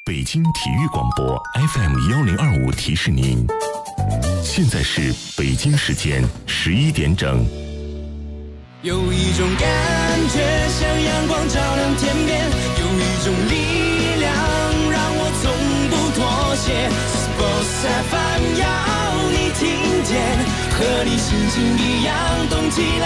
北京体育广播 FM1025提示您，现在是北京时间11点整。 有一种感觉像阳光照亮天边，有一种力量让我从不妥协。Sports FM 要你听见，和你心情一样动起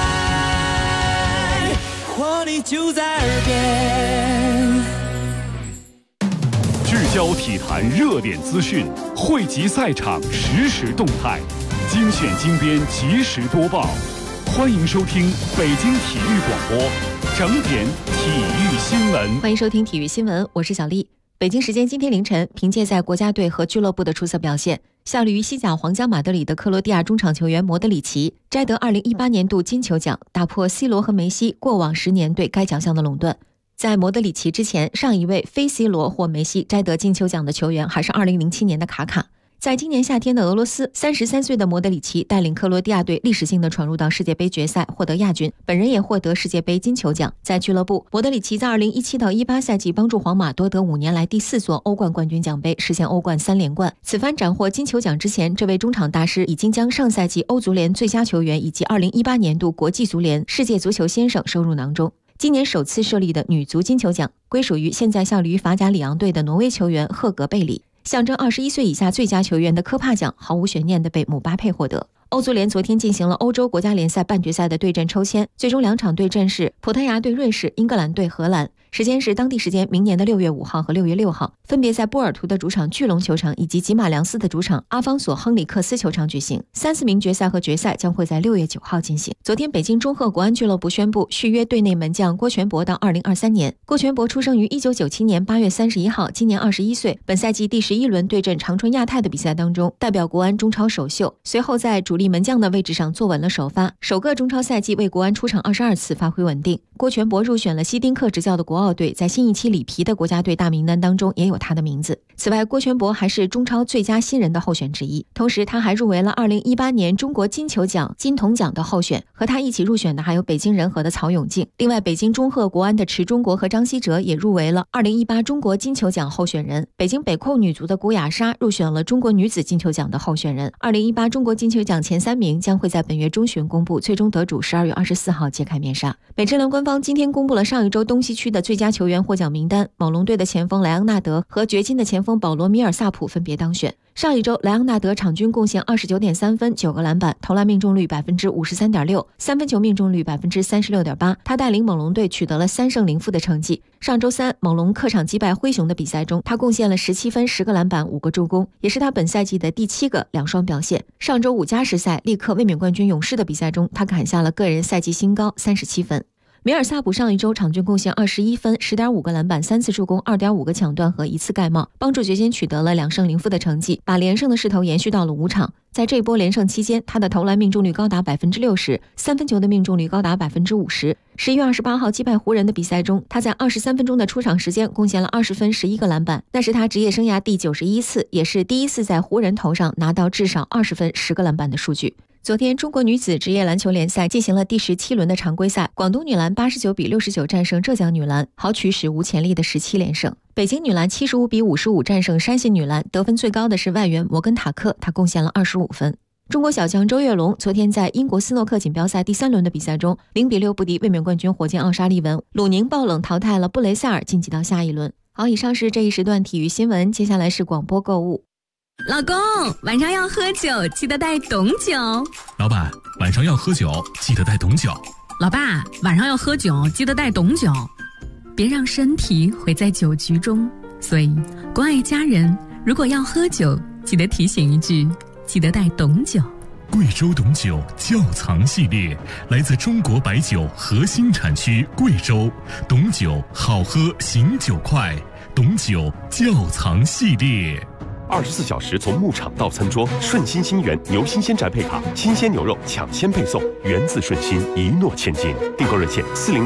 来，活力就在耳边。 聚焦体坛热点资讯，汇集赛场实时动态，精选精编及时播报。欢迎收听北京体育广播，整点体育新闻。 欢迎收听体育新闻，我是小丽。北京时间今天凌晨，凭借在国家队和俱乐部的出色表现，效力于西甲皇家马德里的克罗地亚中场球员莫德里奇摘得2018年度金球奖，打破 C 罗和梅西过往10年对该奖项的垄断。在莫德里奇之前，上一位非 C 罗或梅西摘得金球奖的球员还是2007年的卡卡。在今年夏天的俄罗斯，33岁的莫德里奇带领克罗地亚队历史性的闯入到世界杯决赛，获得亚军，本人也获得世界杯金球奖。在俱乐部，莫德里奇在2017到18赛季帮助皇马夺得5年来第4座欧冠冠军奖杯，实现欧冠3连冠。此番斩获金球奖之前，这位中场大师已经将上赛季欧足联最佳球员以及2018年度国际足联世界足球先生收入囊中。今年首次设立的女足金球奖归属于现在效力于法甲里昂队的挪威球员赫格贝里。象征21岁以下最佳球员的科帕奖毫无悬念地被姆巴佩获得。欧足联昨天进行了欧洲国家联赛半决赛的对阵抽签，最终2场对阵是葡萄牙对瑞士、英格兰对荷兰，时间是当地时间明年的6月5号和6月6号，分别在波尔图的主场巨龙球场以及吉马良斯的主场阿方索·亨里克斯球场举行。3、4名决赛和决赛将会在6月9号进行。昨天，北京中赫国安俱乐部宣布续约队内门将郭全博到2023年。郭全博出生于1997年8月31号，今年21岁。本赛季第11轮对阵长春亚泰的比赛当中，代表国安中超首秀，随后在主力门将的位置上坐稳了首发，首个中超赛季为国安出场22次，发挥稳定。郭全博入选了希丁克执教的国奥队，在新一期里皮的国家队大名单当中也有他的名字。此外，郭全博还是中超最佳新人的候选之一，同时他还入围了2018年中国金球奖金童奖的候选，和他一起入选的还有北京人和的曹永静。另外，北京中赫国安的池忠国和张稀哲也入围了2018中国金球奖候选人。北京北控女足的古雅莎入选了中国女子金球奖的候选人。2018中国金球奖前3名将会在本月中旬公布，最终得主12月24号揭开面纱。美职联官方今天公布了上一周东西区的最佳球员获奖名单，猛龙队的前锋莱昂纳德和掘金的前锋保罗米尔萨普分别当选。上一周，莱昂纳德场均贡献29.3分、9个篮板，投篮命中率 53.6%， 三分球命中率 36.8%。他带领猛龙队取得了3胜0负的成绩。上周三，猛龙客场击败灰熊的比赛中，他贡献了17分、10个篮板、5个助攻，也是他本赛季的第7个2双表现。上周5加时赛力克卫冕冠军勇士的比赛中，他砍下了个人赛季新高37分。米尔萨普上一周场均贡献21分、10.5个篮板、3次助攻、2.5个抢断和1次盖帽，帮助掘金取得了2胜0负的成绩，把连胜的势头延续到了5场。在这波连胜期间，他的投篮命中率高达 60%， 三分球的命中率高达 50%。11月28号击败湖人的比赛中，他在23分钟的出场时间贡献了20分、11个篮板，那是他职业生涯第91次，也是第1次在湖人头上拿到至少20分、10个篮板的数据。昨天，中国女子职业篮球联赛进行了第17轮的常规赛，广东女篮89比69战胜浙江女篮，豪取史无前例的17连胜。北京女篮75比55战胜山西女篮，得分最高的是外援摩根塔克，他贡献了25分。中国小将周跃龙昨天在英国斯诺克锦标赛第3轮的比赛中0比6不敌卫冕冠军火箭奥沙利文，鲁宁爆冷淘汰了布雷塞尔，晋级到下一轮。好，以上是这一时段体育新闻，接下来是广播购物。 老公，晚上要喝酒，记得带董酒。 老板，晚上要喝酒，记得带董酒。 老爸，晚上要喝酒，记得带董酒。别让身体毁在酒局中，所以关爱家人，如果要喝酒，记得提醒一句，记得带董酒。 贵州董酒窖藏系列，来自中国白酒核心产区贵州，董酒好喝醒酒快，董酒窖藏系列。 24小时从牧场到餐桌，顺心心源牛新鲜宅配卡，新鲜牛肉抢先配送，源自顺心，一诺千金。订购热线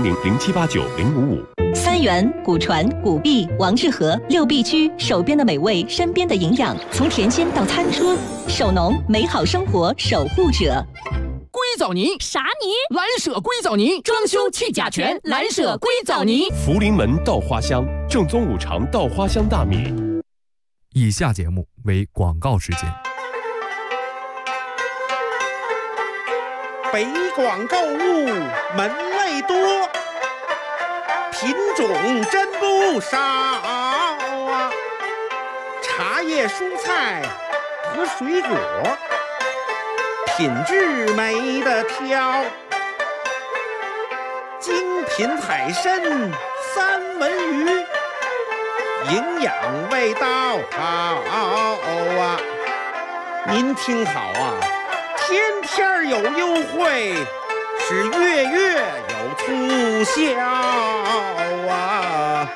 40007890555。 三元、古传、古币、王致和6必居，手边的美味，身边的营养，从甜心到餐桌，守农，美好生活守护者。 贵藻泥。 啥泥？ 蓝舍硅藻泥， 装修去甲醛，蓝舍硅藻泥。 福临门稻花香，正宗五常稻花香大米。 以下节目为广告时间。 北广购物门类多，品种真不少啊！茶叶、蔬菜和水果，品质没得挑。精品海参、三文鱼，营养味道好啊！您听好啊！天天有优惠，是月月有促销啊！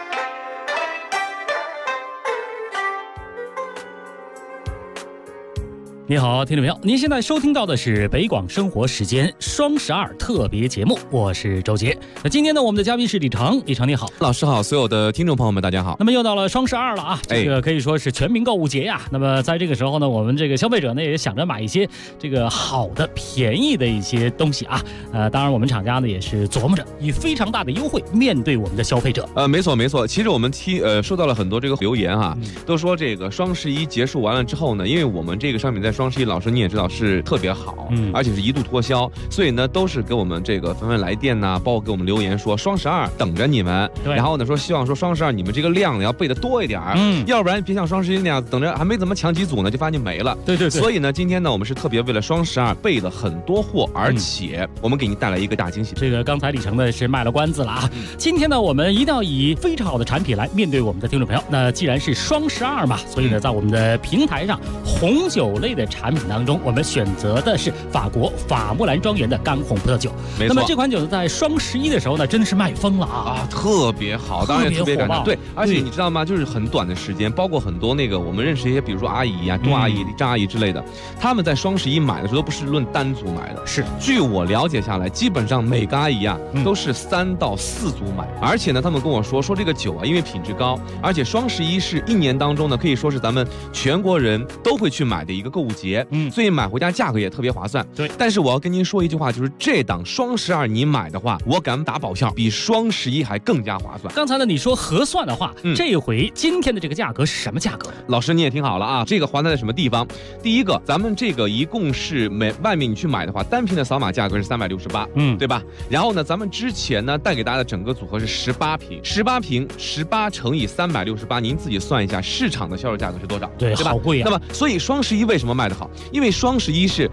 你好，听众朋友，您现在收听到的是北广生活时间双12特别节目，我是周杰。那今天呢，我们的嘉宾是李成，李成你好， 老师好，所有的听众朋友们大家好。 那么又到了双12了啊，这个可以说是全民购物节呀。那么在这个时候呢，我们这个消费者呢也想着买一些这个好的、便宜的一些东西啊。当然我们厂家呢也是琢磨着以非常大的优惠面对我们的消费者。 没错，其实我们收到了很多这个留言哈，都说这个双11结束完了之后呢，因为我们这个商品在双11，老师你也知道是特别好，而且是一度脱销，所以呢都是给我们这个纷纷来电呐，包括给我们留言说双12等着你们，然后呢说希望说双12你们这个量要备的多一点，要不然别像双11那样等着还没怎么抢几组呢就发现没了。 对， 所以呢今天呢我们是特别为了双12备了很多货，而且我们给您带来一个大惊喜。 这个刚才李成呢是卖了关子了啊，今天呢我们一定要以非常好的产品来面对我们的听众朋友。那既然是双12嘛，所以呢在我们的平台上红酒类的产品当中，我们选择的是法国法木兰庄园的干红葡萄酒。 没错， 那么这款酒呢，在双11的时候呢，真的是卖疯了啊， 特别好，当然特别感动。对，而且你知道吗？就是很短的时间，包括很多那个我们认识一些，比如说阿姨啊、杜阿姨、张阿姨之类的，他们在双11买的时候都不是论单组买的， 是据我了解下来，基本上每个阿姨啊都是3到4组买，而且呢，他们跟我说这个酒啊，因为品质高，而且双11是1年当中呢，可以说是咱们全国人都会去买的一个购物节，所以买回家价格也特别划算。 对， 但是我要跟您说一句话，就是这档双12你买的话，我敢打保票，比双11还更加划算。 刚才呢你说合算的话，这回今天的这个价格是什么价格？ 老师你也听好了啊，这个划算在什么地方？第一个，咱们这个一共是外面你去买的话，单瓶的扫码价格是368，对吧？然后呢，咱们之前呢带给大家的整个组合是18瓶，18乘以368，您自己算一下市场的销售价格是多少？ 对吧？好贵啊。 那么所以双11为什么卖得好？因为双11是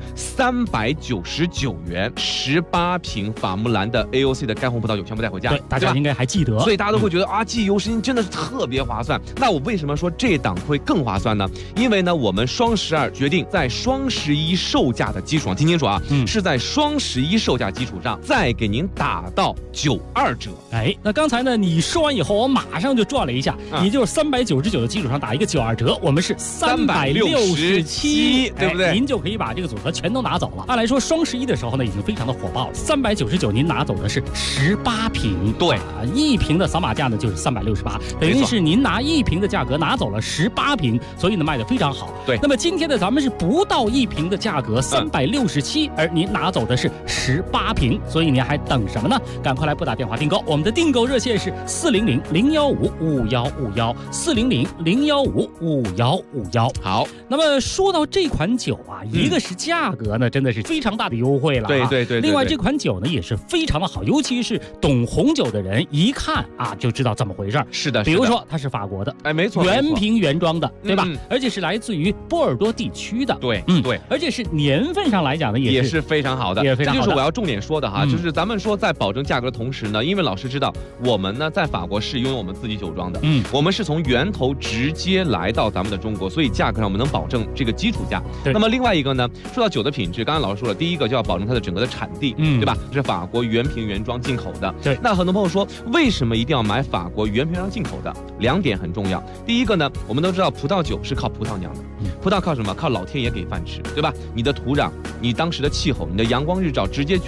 399元，18瓶法木兰的 AOC 的干红葡萄酒全部带回家， 对，大家应该还记得， 所以大家都会觉得啊，记忆犹新，真的是特别划算。那我为什么说这档会更划算呢？因为呢，我们双12决定在双11售价的基础上，听清楚啊，是在双11售价基础上再给您打到92折。 那刚才呢你说完以后，我马上就转了一下，也就是399的基础上打一个92折，我们是367， 对不对？ 您就可以把这个组合全都拿走了。按来说双11的时候呢，已经非常的火爆了，399您拿走的是18瓶， 对 ，1瓶的扫码价呢就是368，等于是您拿1瓶的价格拿走了18瓶，所以呢卖得非常好。 对， 那么今天的咱们是不到1瓶的价格367，而您拿走的是18瓶，所以您还等什么呢？赶快来拨打电话订购，我们的订购热线是400-015-5151，400-015-5151。 好， 那么说到这款酒啊，一个是价格呢真的是非常大的优惠了， 对。 另外这款酒呢也是非常的好，尤其是懂红酒的人一看啊就知道怎么回事。 是的， 比如说它是法国的， 没错， 原瓶原装的，对吧？而且是来自于波尔多地区的， 对， 而且是年份上来讲呢也是非常好的， 也非常好的。 这就是我要重点说的哈，就是咱们说在保证价格的同时呢，因为老师知道我们呢在法国是拥有我们自己酒庄的，我们是从源头直接来到咱们的中国，所以价格上我们能保证这个基础价。那么另外一个呢，说到酒的品质，刚才老师说了，第一个就要保证它的整个的产地，对吧？是法国原瓶原装进口的。 对， 那很多朋友说，为什么一定要买法国原瓶原装进口的？2点很重要。第一个呢，我们都知道葡萄酒是靠葡萄酿的，葡萄靠什么？靠老天爷给饭吃，对吧？你的土壤、你当时的气候、你的阳光日照，直接决定了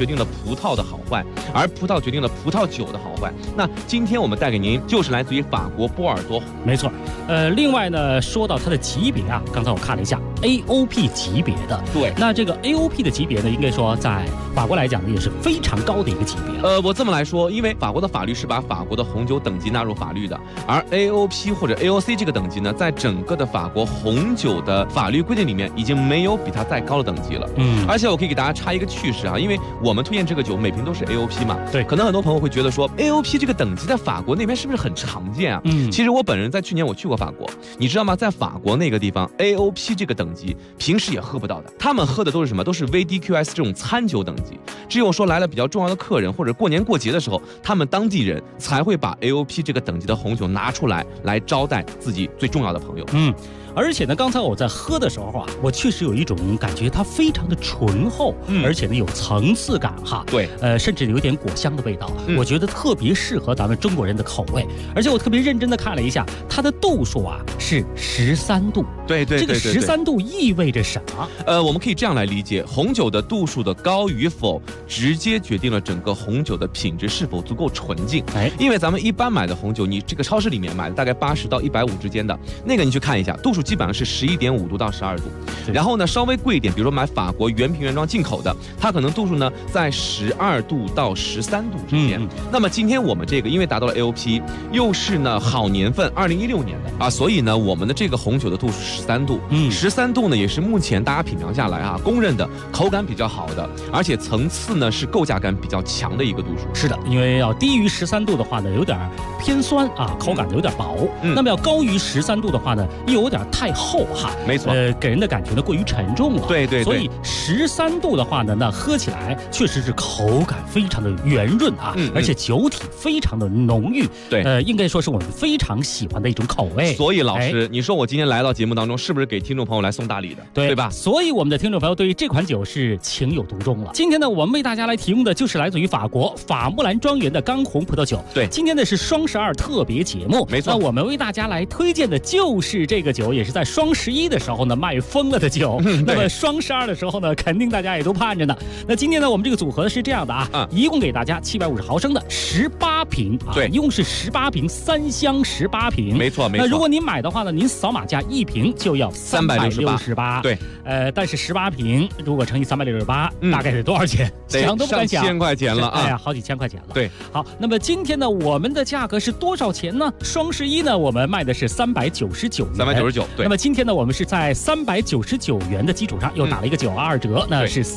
葡萄的好坏，而葡萄决定了葡萄酒的好坏。那今天我们带给您就是来自于法国波尔多。 没错，另外呢，说到它的级别啊，刚才我看了一下 AOP 级别的。 对， 那这个 AOP 的级别呢，应该说在法国来讲呢，也是非常高的一个级别。 我这么来说，因为法国的法律是把法国的红酒等级纳入法律的，而 AOP 或者 AOC 这个等级呢，在整个的法国红酒的法律规定里面，已经没有比它再高的等级了。而且我可以给大家插一个趣事啊，因为我们推荐这个酒每瓶都是 AOP 嘛， 对， 可能很多朋友会觉得说 AOP 这个等级在法国那边是不是很常见啊？其实我本人在去年我去过法国，你知道吗？在法国那个地方 AOP 这个等级平时也喝不到的，他们喝的都是什么？都是 VDQS 这种餐酒等级，只有说来了比较重要的客人或者过年过节的时候，他们当地人才会把 AOP 这个等级的红酒拿出来招待自己最重要的朋友。 而且呢，刚才我在喝的时候啊，我确实有一种感觉，它非常的醇厚，而且呢有层次感哈。 对， 甚至有点果香的味道，我觉得特别适合咱们中国人的口味。而且我特别认真的看了一下，它的度数啊是13度。 对， 这个13度意味着什么？ 我们可以这样来理解，红酒的度数的高与否，直接决定了整个红酒的品质是否足够纯净。因为咱们一般买的红酒，你这个超市里面买的大概80到150之间的那个，你去看一下，度数基本上是11.5度到12度。然后呢，稍微贵一点，比如说买法国原瓶原装进口的，它可能度数呢在12度到13度之间。那么今天我们这个因为达到了 AOP， 又是呢好年份2016年的啊，所以呢我们的这个红酒的度数13度，13度呢也是目前大家品尝下来啊公认的口感比较好的，而且层次呢是构架感比较强的一个度数。 是的，因为要低于13度的话呢，有点偏酸啊，口感有点薄。那么要高于13度的话呢，又有点太厚哈。 没错， 给人的感觉呢过于沉重了。 对， 所以13度的话呢，那喝起来确实是口感非常的圆润啊，而且酒体非常的浓郁。 对， 应该说是我们非常喜欢的一种口味。 所以老师，你说我今天来到节目当中，是不是给听众朋友来送大礼的？对吧？ 所以我们的听众朋友对于这款酒是情有独钟了。今天呢，我们为大家来提供的就是来自于法国法木兰庄园的干红葡萄酒。 对， 今天呢是双12特别节目， 没错。 那我们为大家来推荐的就是这个酒，也是在双11的时候呢卖疯了的酒。那么双12的时候呢，肯定大家也都盼着呢。那今天呢，我们这个组合是这样的啊，一共给大家750毫升的18瓶啊， 对， 一共是18瓶，3箱18瓶， 没错。 那如果您买的话呢，您扫码价1瓶就要368， 对， 但是18瓶如果乘以368，大概得多少钱？想都不敢想， 上千块钱了啊！ 哎呀，好几千块钱了。 对， 好，那么今天呢，我们的价格是多少钱呢？双11呢，我们卖的是399元 ，399。对， 那么今天呢，我们是在399元的基础上又打了一个92折，那是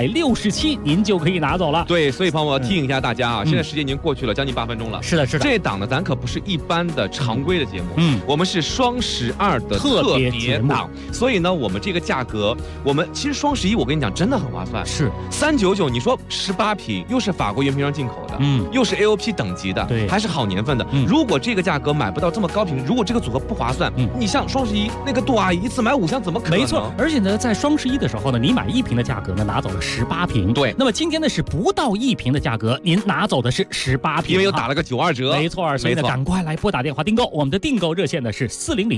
367，您就可以拿走了。 对，所以朋友们提醒一下大家啊，现在时间已经过去了将近8分钟了。 是的。 这档呢，咱可不是一般的常规的节目，我们是双12的特别档，所以呢，我们这个价格，我们其实双11我跟你讲真的很划算， 是 399，你说18瓶又是法国原瓶装进口的，又是 AOP 等级的， 对， 还是好年份的。如果这个价格买不到这么高频，如果这个组合不划算，你像双11那个杜阿姨一次买5箱怎么可能？ 没错，而且呢，在双11的时候呢，你买1瓶的价格呢拿走了18瓶， 对。 那么今天呢是不到1瓶的价格，您拿走的是18瓶， 因为又打了个92折， 没错。所以呢，赶快来拨打电话订购，我们的订购热线呢是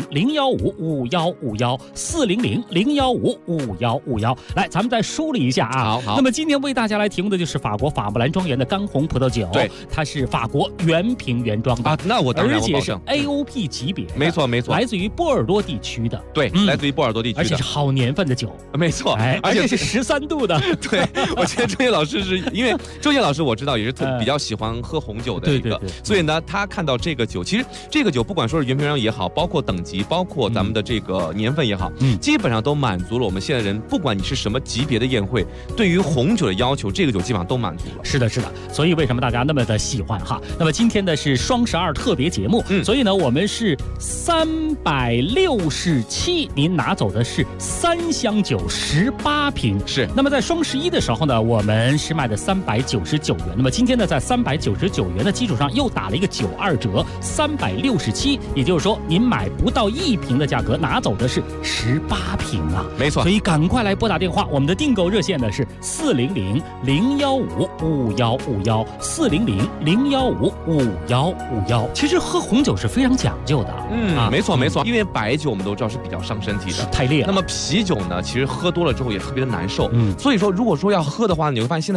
400-015-5151，400-015-5151。来，咱们再梳理一下啊。 好。 那么今天为大家来提供的就是法国法木兰庄园的干红葡萄酒， 对， 它是法国原瓶原装的啊，那我当然而且是 AOP 级别， 没错， 来自于波尔多地区的， 对，来自于波尔多地区的， 而且是好年份的酒， 没错， 而且是13度的。 对，我觉得周杰老师是因为周杰老师我知道也是比较喜欢喝红酒的一个，所以呢，他看到这个酒，其实这个酒不管说是原瓶装也好，包括等级，包括咱们的这个年份也好，基本上都满足了我们现在人，不管你是什么级别的宴会，对于红酒的要求，这个酒基本上都满足了。 是的，所以为什么大家那么的喜欢哈？那么今天的是双12特别节目，所以呢，我们是367，您拿走的是3箱酒18瓶， 是。 那么在双11的时候呢，我们是卖的399元，那么今天呢，在399元的基础上又打了一个92折，367，也就是说您买不到1瓶的价格，拿走的是18瓶啊， 没错。 所以赶快来拨打电话，我们的订购热线呢是400-015-5151，400-015-5151。其实喝红酒是非常讲究的， 没错，因为白酒我们都知道是比较伤身体的， 太烈了。 那么啤酒呢，其实喝多了之后也特别的难受，所以说如果说要喝的话，你会发现现在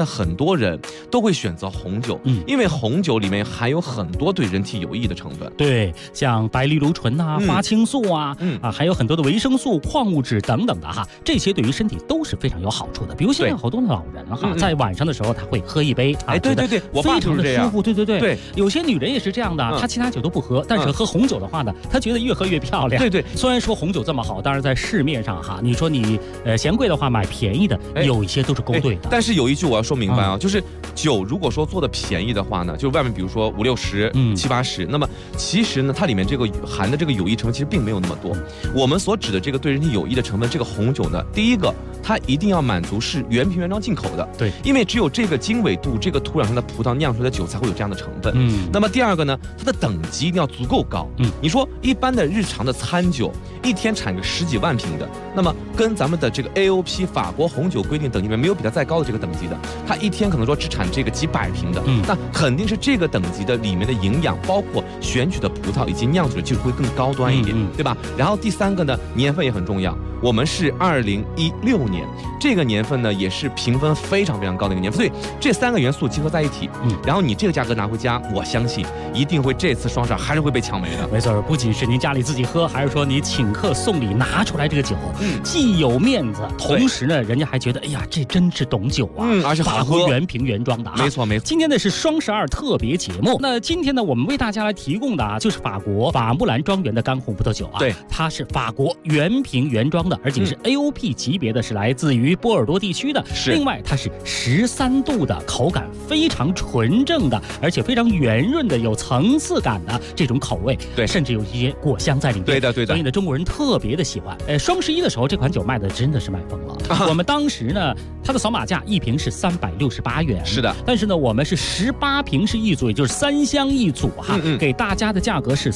很多人都会选择红酒，因为红酒里面含有很多对人体有益的成分。 对，像白藜芦醇啊、花青素啊，还有很多的维生素、矿物质等等的哈，这些对于身体都是非常有好处的。比如现在好多的老人哈，在晚上的时候他会喝一杯， 对对对，我爸就是这样， 舒服，对，有些女人也是这样的，她其他酒都不喝，但是喝红酒的话呢，她觉得越喝越漂亮。 对， 虽然说红酒这么好，当然在市面上哈，你说你嫌贵的话买便宜的，有一些都是勾兑的。 但是有一句我要说明白啊，就是酒如果说做的便宜的话呢，就是外面比如说50、60、70、80，那么其实呢，它里面这个含的这个有益成分其实并没有那么多。我们所指的这个对人体有益的成分，这个红酒呢，第一个它一定要满足是原瓶原装进口的， 对， 因为只有这个经纬度、这个土壤上的葡萄酿出来的酒才会有这样的成分。那么第二个呢，它的等级一定要足够高。你说一般的日常的餐酒，一天产个10几万瓶的，那么跟咱们的这个 AOP 法国红酒规定等级里面没有比它再高的这个等级的，它一天可能说只产这个几百瓶的，那肯定是这个等级的里面的营养，包括选取的葡萄以及酿酒的技术会更高端一点，对吧？然后第三个呢，年份也很重要。我们是2016年，这个年份呢也是评分非常非常高的一个年份，所以这3个元素结合在一起，然后你这个价格拿回家，我相信一定会这次双12还是会被抢没的。 没错，不仅是您家里自己喝，还是说你请客送礼拿出来这个酒，既有面子，同时呢，人家还觉得哎呀，这真是懂酒啊， 而且好喝， 原瓶原装的。 没错。 今天呢是双12特别节目，那今天呢我们为大家来提供的就是法国法木兰庄园的干红葡萄酒啊， 对， 它是法国原瓶原装的，而且是 AOP 级别的，是来自于波尔多地区的。另外它是13度的，口感非常纯正的，而且非常圆润的，有层次感的这种口味， 对， 甚至有一些果香在里面。 对的。 所以呢，中国人特别的喜欢。双11的时候，这款酒卖的真的是卖疯了。我们当时呢，它的扫码价一瓶是368元， 是的。 但是呢，我们是18瓶是一组，也就是3箱一组哈，给大家的价格是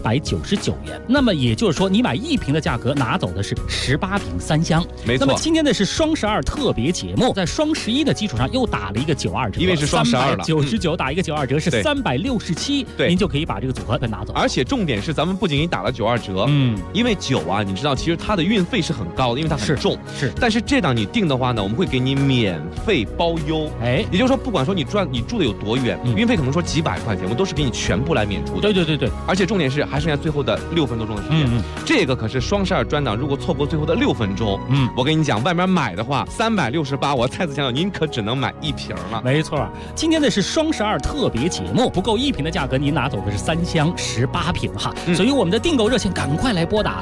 399元。那么也就是说，你买1瓶的价格拿走的是18瓶3箱。 没错。 那么今天呢是双12特别节目，在双11的基础上又打了一个92折， 因为是双12了 ，399打一个92折是367， 对， 您就可以把这个组合拿走。 而且重点是，咱们不仅给你打了92折，因为酒啊，你知道，其实它的运费是很高的，因为它很重， 是。 但是这档你订的话呢，我们会给你免费包邮，也就是说，不管说你住的有多远，运费可能说几百块钱，我们都是给你全部来免除的。 对。 而且重点是还剩下最后的6分多钟的时间，这个可是双12专档，如果错过最后的6分钟，我跟你讲，外面买的话368，我再次强调，您可只能买1瓶了。 没错，今天的是双12特别节目，不够1瓶的价格，您拿走的是3箱18瓶哈。所以我们的订购热线赶快来拨打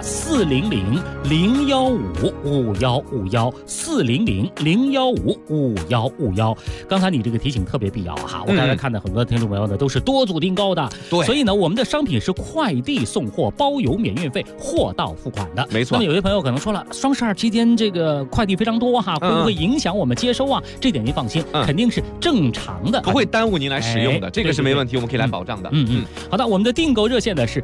400-015-5151，400-015-5151。刚才你这个提醒特别必要哈，我刚才看到很多听众朋友呢都是多组订购的， 对， 所以呢我们的商品是快递送货，包邮免运费，货到付款的。 没错。 那么有些朋友可能说了，双12期间这个快递非常多哈，会不会影响我们接收啊？这点您放心，肯定是正常的， 不会耽误您来使用的，这个是没问题，我们可以来保障的。 好的，我们的订购热线呢是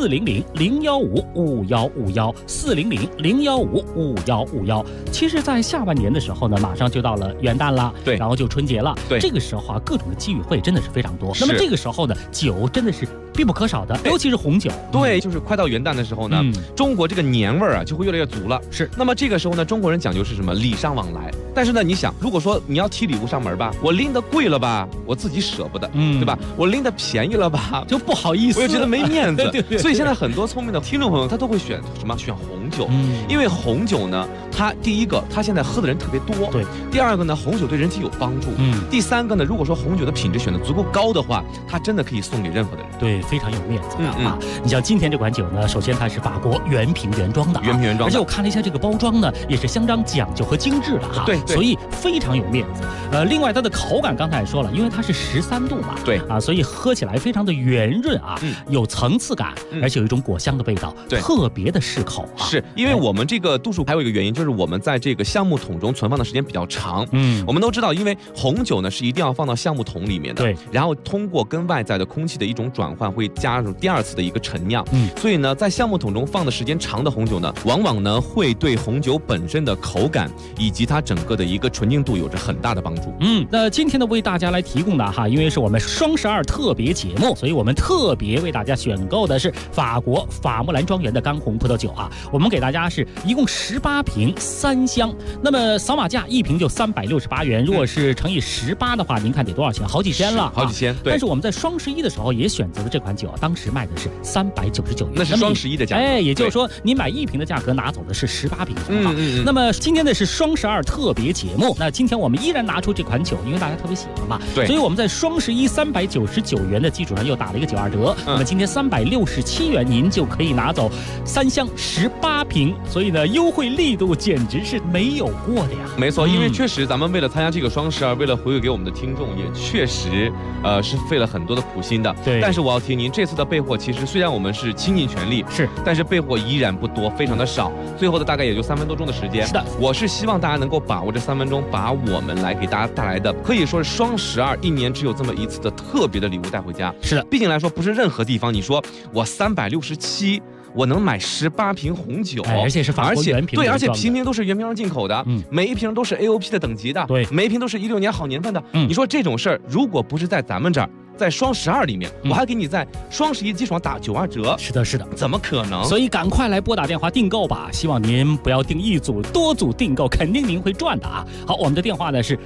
400-015-5151，400-015-5151。其实，在下半年的时候呢，马上就到了元旦了， 对， 然后就春节了， 对， 这个时候啊，各种的机遇会真的是非常多。那么这个时候呢，酒真的是必不可少的，尤其是红酒。 对，就是快到元旦的时候呢，中国这个年味儿啊就会越来越足了。 是。 那么这个时候呢，中国人讲究是什么？礼尚往来。但是呢，你想，如果说你要提礼物上门吧，我拎得贵了吧，我自己舍不得，对吧？我拎得便宜了吧， 就不好意思， 我又觉得没面子。 对。 所以现在很多聪明的听众朋友，他都会选什么？选红酒。因为红酒呢，它第一个，它现在喝的人特别多。 对。 第二个呢，红酒对人体有帮助。第三个呢，如果说红酒的品质选得足够高的话，它真的可以送给任何的人。 对，非常有面子的啊！你像今天这款酒呢，首先它是法国原瓶原装的，而且我看了一下这个包装呢，也是相当讲究和精致的哈。 对。 所以非常有面子。另外它的口感刚才也说了，因为它是13度嘛， 对啊，所以喝起来非常的圆润啊，有层次感，而且有一种果香的味道，特别的适口啊。 是因为我们这个度数还有一个原因，就是我们在这个橡木桶中存放的时间比较长。我们都知道，因为红酒呢是一定要放到橡木桶里面的， 对， 然后通过跟外在的空气的一种转换，会加入第2次的一个陈酿。所以呢，在橡木桶中放的时间长的红酒呢，往往呢会对红酒本身的口感以及它整个的一个纯净度有着很大的帮助。 那今天呢为大家来提供的哈，因为是我们双12特别节目，所以我们特别为大家选购的是法国法木兰庄园的干红葡萄酒啊。我们给给大家是一共18瓶3箱，那么扫码价1瓶就368元，如果是乘以18的话，您看得多少钱？好几千了， 好几千。对。 但是我们在双11的时候也选择了这款酒，当时卖的是399元， 那是双11的价格。 也就是说你买1瓶的价格拿走的是18瓶。那么今天的是双12特别节目，那今天我们依然拿出这款酒，因为大家特别喜欢嘛， 对， 所以我们在双11 399元的基础上又打了一个92折，那么今天367元您就可以拿走3箱18瓶，所以呢优惠力度简直是没有过的呀。 没错，因为确实咱们为了参加这个双12，为了回馈给我们的听众，也确实是费了很多的苦心的。 对， 但是我要提您，这次的备货其实虽然我们是倾尽全力， 是， 但是备货依然不多，非常的少，最后的大概也就3分多钟的时间。 是的， 我是希望大家能够把握这3分钟，把我们来给大家带来的可以说是双12一年只有这么一次的特别的礼物带回家。 是的， 毕竟来说不是任何地方你说我367。我能买18瓶红酒， 而且是法国原瓶， 对，而且瓶瓶都是原瓶上进口的，每一瓶都是 AOP 的等级的， 对， 每一瓶都是16年好年份的。你说这种事儿，如果不是在咱们这儿，在双12里面，我还给你在双11基础上打92折。 是的，是的， 怎么可能？ 所以赶快来拨打电话订购吧，希望您不要订一组，多组订购，肯定您会赚的啊。好，我们的电话呢是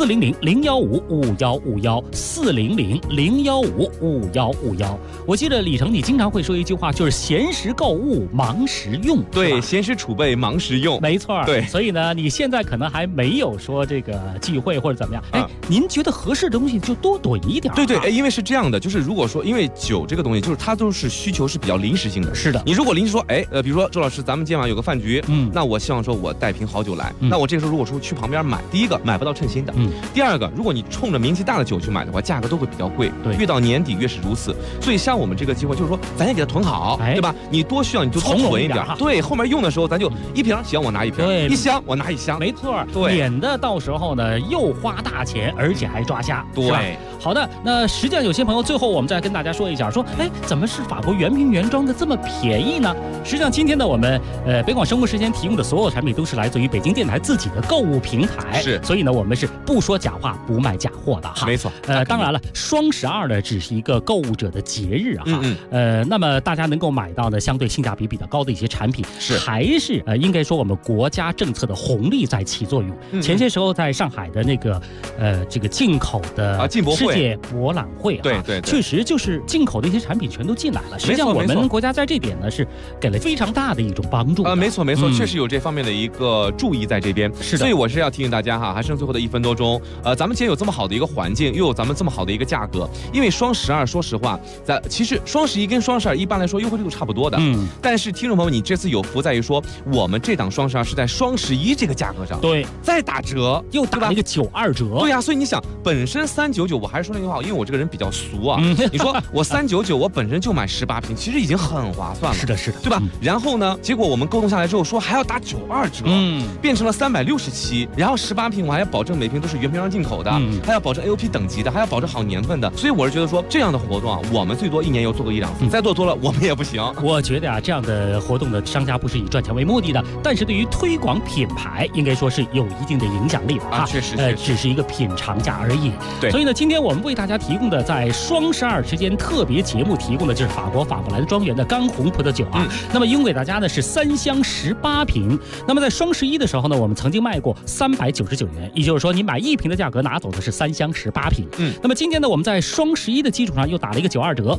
400-015-5151，400-015-5151。我记得李成你经常会说一句话，就是闲时购物忙时用。 对，闲时储备忙时用， 没错。 对， 所以呢你现在可能还没有说这个聚会或者怎么样，您觉得合适的东西就多囤一点。 对对，因为是这样的，就是如果说因为酒这个东西，就是它都是需求是比较临时性的。 是的， 你如果临时说，比如说周老师，咱们今晚有个饭局，那我希望说我带瓶好酒来，那我这个时候如果说去旁边买，第一个买不到称心的，第二个，如果你冲着名气大的酒去买的话，价格都会比较贵， 对， 越到年底越是如此。所以像我们这个机会，就是说咱也给它囤好，对吧？你多需要你就多囤一点，对，后面用的时候咱就1瓶行我拿1瓶，1箱我拿1箱， 没错， 对， 免得到时候呢又花大钱，而且还抓瞎， 对。 好的，那实际上有些朋友最后我们再跟大家说一下，说怎么是法国原瓶原装的这么便宜呢？实际上今天呢我们北广生活时间提供的所有产品都是来自于北京电台自己的购物平台， 是， 所以呢我们是不说假话不卖假货的哈。 没错， 当然了，双12呢只是一个购物者的节日啊，那么大家能够买到呢相对性价比比较高的一些产品， 是还是应该说我们国家政策的红利在起作用。前些时候在上海的那个这个进口的世界博览会， 对， 确实就是进口的一些产品全都进来了。实际上我们国家在这点呢是给了非常大的一种帮助。 没错，确实有这方面的一个注意在这边。 是的， 所以我是要提醒大家哈，还剩最后的1分多钟，咱们既然有这么好的一个环境，又有咱们这么好的一个价格，因为双12说实话，其实双11跟双12一般来说优惠力度差不多的，但是听众朋友，你这次有福在于说，我们这档双12是在双11这个价格上， 对， 再打折， 又打了一个92折， 对呀，所以你想，本身399，我还是说那句话，因为我这个人比较俗啊，你说我399，我本身就买18瓶，其实已经很划算了， 是的， 对吧？然后呢，结果我们沟通下来之后说还要打92折，变成了367，然后18瓶我还要保证每瓶都是原瓶上进口的，还要保证 AOP 等级的，还要保证好年份的，所以我是觉得说这样的活动啊，我们最多1年又做个1-2次，再做多了我们也不行。 我觉得啊，这样的活动的商家不是以赚钱为目的的，但是对于推广品牌应该说是有一定的影响力的啊， 确实， 只是一个品尝价而已。 对， 所以呢，今天我们为大家提供的在双12时间特别节目提供的就是法国法布莱德庄园的干红葡萄酒啊。那么用给大家呢是3箱18瓶。那么在双11的时候呢，我们曾经卖过399元，也就是说你买1瓶的价格拿走的是3箱18瓶。那么今天呢，我们在双11的基础上又打了一个92折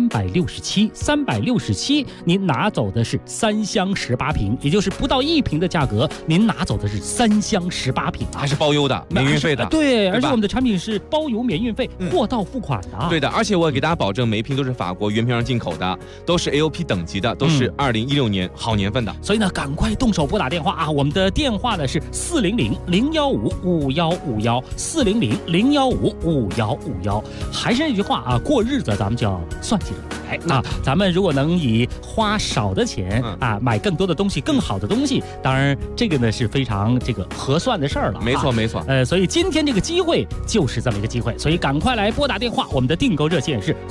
，367，您拿走的是3箱18瓶，也就是不到1瓶的价格，您拿走的是3箱18瓶， 还是包邮的，免运费的。 对，而且我们的产品是包邮免运费，货到付款的。 对的，而且我给大家保证，每一瓶都是法国原瓶上进口的，都是 AOP 等级的，都是2016年好年份的。 所以呢，赶快动手拨打电话啊！我们的电话呢是400-015-5151，400-015-5151。还是那句话啊，过日子咱们就要算计着来啊！咱们如果能以花少的钱啊买更多的东西，更好的东西，当然这个呢是非常这个合算的事儿了。 没错。 所以今天这个机会就是这么一个机会，所以赶快来拨打电话，我们的订购热线是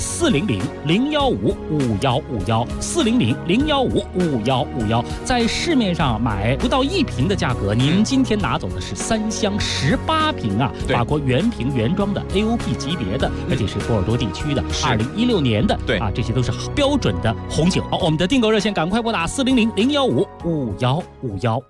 400-015-5151，400-015-5151。在市面上买不到1瓶的价格，您今天拿走的是3箱18瓶啊，法国原瓶原装的 AOP 级别的，而且是波尔多地区的2016年的， 对啊，这些些都是标准的红酒。好，我们的订购热线赶快拨打400-015-5151。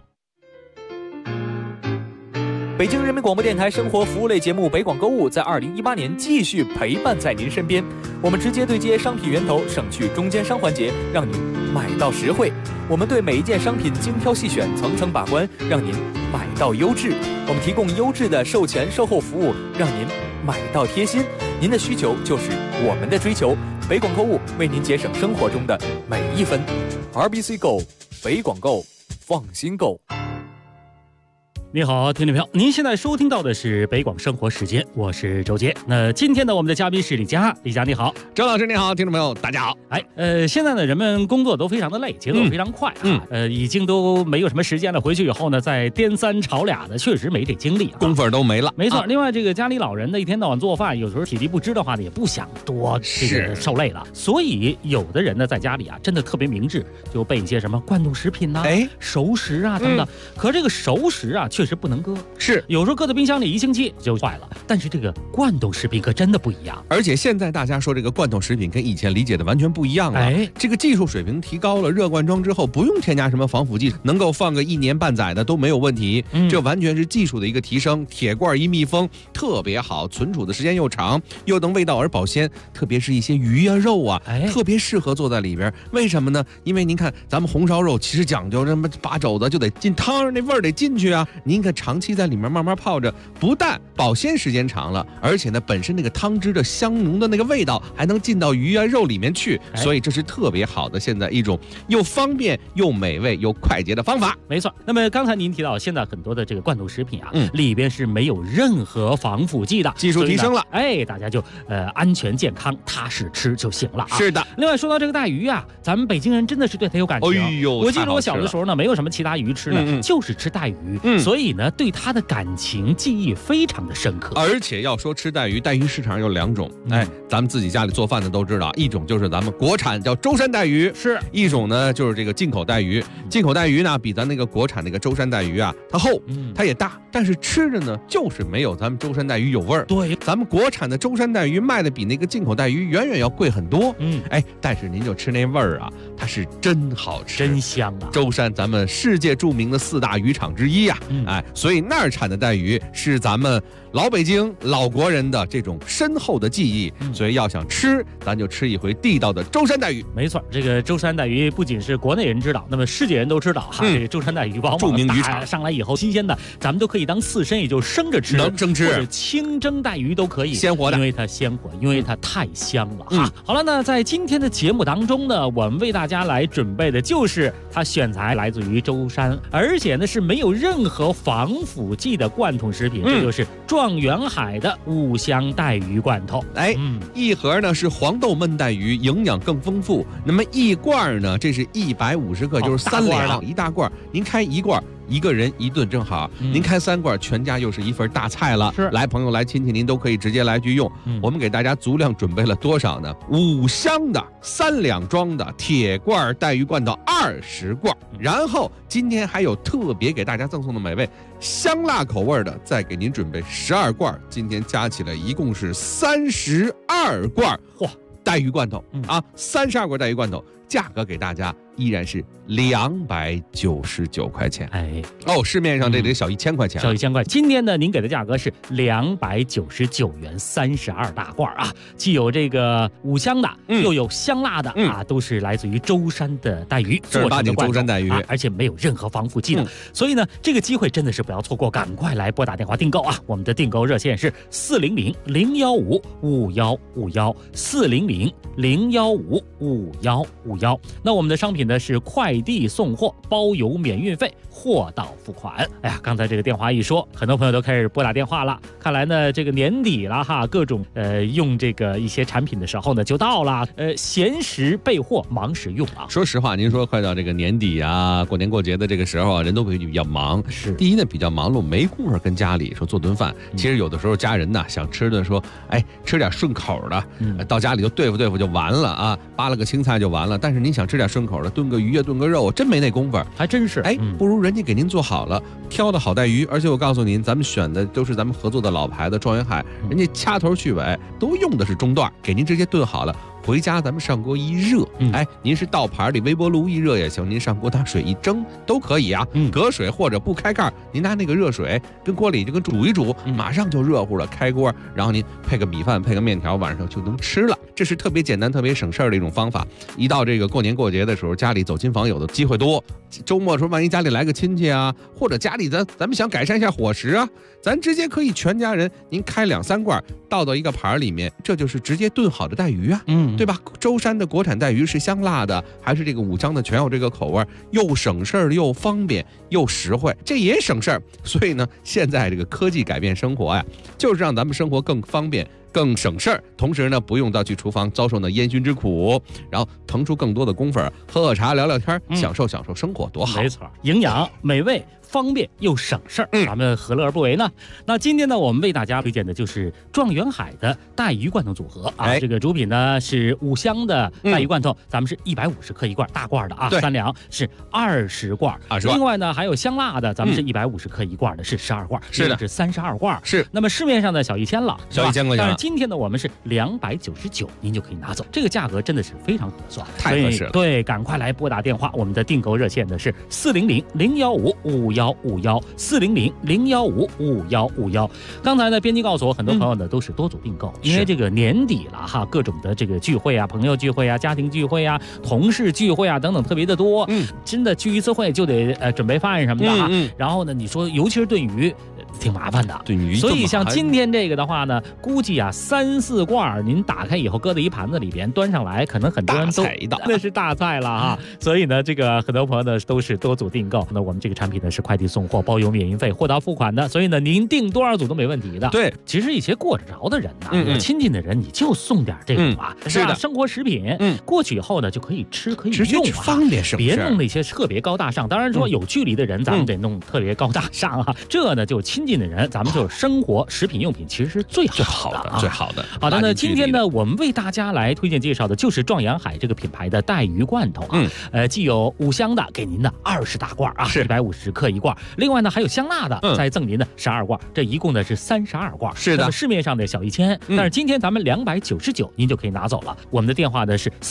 北京人民广播电台生活服务类节目北广购物在2018年继续陪伴在您身边。我们直接对接商品源头，省去中间商环节，让您买到实惠。我们对每一件商品精挑细选，层层把关，让您买到优质。我们提供优质的售前售后服务，让您买到贴心。您的需求就是我们的追求。北广购物为您节省生活中的每一分。RBC Go， 北广购，放心购。 你好，听众朋友，您现在收听到的是北广生活时间，我是周杰。那今天呢，我们的嘉宾是李佳，李佳你好， 周老师你好，听众朋友大家好。 现在呢，人们工作都非常的累，节奏非常快啊，已经都没有什么时间了。回去以后呢，再颠三炒俩的，确实没这精力， 功夫都没了。 没错。另外，这个家里老人呢，一天到晚做饭，有时候体力不支的话呢，也不想多这个受累了。所以有的人呢，在家里啊，真的特别明智，就备一些什么罐头食品呐、熟食啊等等。可这个熟食啊，确实不能搁， 是有时候搁在冰箱里1星期就坏了。但是这个罐头食品可真的不一样， 而且现在大家说这个罐头食品跟以前理解的完全不一样了。这个技术水平提高了，热罐装之后不用添加什么防腐剂，能够放个1年半载的都没有问题。这完全是技术的一个提升。铁罐一密封特别好，存储的时间又长，又能味道而保鲜。特别是一些鱼啊肉啊，特别适合做在里边。为什么呢？因为您看咱们红烧肉其实讲究这么把肘子就得进汤，那味儿得进去啊。您可长期在里面慢慢泡着，不但保鲜时间长了，而且呢本身那个汤汁的香浓的那个味道还能进到鱼啊肉里面去，所以这是特别好的现在一种又方便又美味又快捷的方法。 没错。那么刚才您提到现在很多的这个罐头食品啊，里边是没有任何防腐剂的， 技术提升了， 大家就安全健康踏实吃就行了啊。 是的。 另外说到这个带鱼啊，咱们北京人真的是对它有感情。我记得我小的时候呢，没有什么其他鱼吃的，就是吃带鱼，所以呢对它的感情记忆非常的深刻。 而且要说吃带鱼，带鱼市场有2种，咱们自己家里做饭的都知道，一种就是咱们国产叫舟山带鱼， 是一种呢就是这个进口带鱼。进口带鱼呢比咱那个国产那个舟山带鱼啊，它厚，它也大，但是吃着呢就是没有咱们舟山带鱼有味儿。 对， 咱们国产的舟山带鱼卖的比那个进口带鱼远远要贵很多。但是您就吃那味儿啊，它是真好吃， 真香啊！ 舟山咱们世界著名的4大渔场之一呀，所以那儿产的带鱼是咱们老北京老国人的这种深厚的记忆，所以要想吃，咱就吃一回地道的舟山带鱼。 没错，这个舟山带鱼不仅是国内人知道，那么世界人都知道哈。这个舟山带鱼往往著名渔场上来以后新鲜的，咱们都可以当刺身，也就生着吃， 能生吃， 或者清蒸带鱼都可以， 鲜活的， 因为它鲜活，因为它太香了哈。好了，那在今天的节目当中呢，我们为大家来准备的就是它选材来自于舟山，而且呢是没有任何防腐剂的罐头食品，这就是状元海的5香带鱼罐头。 一盒呢是黄豆焖带鱼，营养更丰富。那么一罐呢，这是150克，就是3两，一大罐。您开1罐，1个人1顿正好。您开3罐，全家又是一份大菜了。来朋友来亲戚，您都可以直接来去用。我们给大家足量准备了多少呢？5箱的3两装的铁罐带鱼罐头20罐。然后今天还有特别给大家赠送的美味香辣口味的，再给您准备12罐。今天加起来一共是32罐。带鱼罐头32罐带鱼罐头，价格给大家依然是299块钱。市面上这得小1000块钱， 小1000块。今天呢，您给的价格是299元，32大罐啊，既有这个5香的，又有香辣的都是来自于舟山的带鱼， 正儿八经舟山带鱼， 而且没有任何防腐剂的。所以呢，这个机会真的是不要错过，赶快来拨打电话订购啊！我们的订购热线是400-015-5151，400-015-5151。那我们的商品呢是快递送货，包邮免运费，货到付款。刚才这个电话一说，很多朋友都开始拨打电话了。看来呢，这个年底了哈，各种用这个一些产品的时候呢就到了，闲时备货，忙时用啊。 说实话，您说快到这个年底啊，过年过节的这个时候啊，人都会比较忙。 是， 第一呢比较忙碌，没工夫跟家里说做顿饭。其实有的时候家人呢想吃的说，吃点顺口的，到家里就对付对付就完了啊，扒了个青菜就完了。但是您想吃点顺口的，炖个鱼啊，炖个肉，真没那功夫， 还真是。 不如人家给您做好了，挑的好带鱼，而且我告诉您，咱们选的都是咱们合作的老牌的状元海，人家掐头去尾都用的是中段，给您直接炖好了， 回家咱们上锅一热，哎，您是倒盘里微波炉一热也行，您上锅拿水一蒸都可以啊。隔水或者不开盖，您拿那个热水跟锅里就跟煮一煮，马上就热乎了。开锅，然后您配个米饭，配个面条，晚上就能吃了。这是特别简单、特别省事儿的一种方法。一到这个过年过节的时候，家里走亲访友的机会多，周末的时候万一家里来个亲戚啊，或者家里咱们想改善一下伙食啊，咱直接可以全家人您开2、3罐倒到一个盘里面，这就是直接炖好的带鱼啊，对吧？舟山的国产带鱼是香辣的，还是这个五香的，全有这个口味，又省事儿又方便又实惠，这也省事儿。所以呢，现在这个科技改变生活呀，就是让咱们生活更方便。更省事儿，同时呢，不用到去厨房遭受那烟熏之苦，然后腾出更多的功夫，喝喝茶、聊聊天，享受生活，多好！ 没错，营养、美味、方便又省事儿，咱们何乐而不为呢？那今天呢，我们为大家推荐的就是状元海的带鱼罐头组合啊。这个主品呢是五香的带鱼罐头，咱们是150克一罐，大罐的啊，3两是20罐。另外呢，还有香辣的，咱们是150克一罐的，是12罐，是的，是32罐。 是。 那么市面上的小1000了， 小1000块钱。 但是今天呢，我们是299，您就可以拿走，这个价格真的是非常合算， 太合适了。 对，赶快来拨打电话，我们的订购热线呢是400-015-5151，400-015-5151。刚才呢，编辑告诉我，很多朋友呢都是多组订购，因为这个年底了哈，各种的这个聚会啊、朋友聚会啊、家庭聚会啊、同事聚会啊等等特别的多，真的聚一次会就得准备饭什么的哈。然后呢，你说尤其是炖鱼。挺麻烦的， 炖鱼， 所以像今天这个的话呢，估计啊3、4罐，您打开以后搁在一盘子里边，端上来，可能很多人都那是大菜了哈。所以呢，这个很多朋友呢都是多组订购。那我们这个产品呢是快递送货，包邮免运费，货到付款的。所以呢，您订多少组都没问题的。 对， 其实一些过得着的人呢，有亲近的人，你就送点这种啊， 是的， 生活食品，过去以后呢就可以吃可以用啊， 方便省事， 别弄那些特别高大上。当然说有距离的人，咱们得弄特别高大上啊。这呢就亲近的人，咱们就是生活食品用品，其实是最好的， 最好的。 好的，那今天呢，我们为大家来推荐介绍的就是状元海这个品牌的带鱼罐头啊。既有五香的，给您的20大罐啊，150克一罐。另外呢，还有香辣的，再赠您的12罐，这一共呢是32罐。 是的。 那么市面上的小1000，但是今天咱们299，您就可以拿走了。我们的电话呢是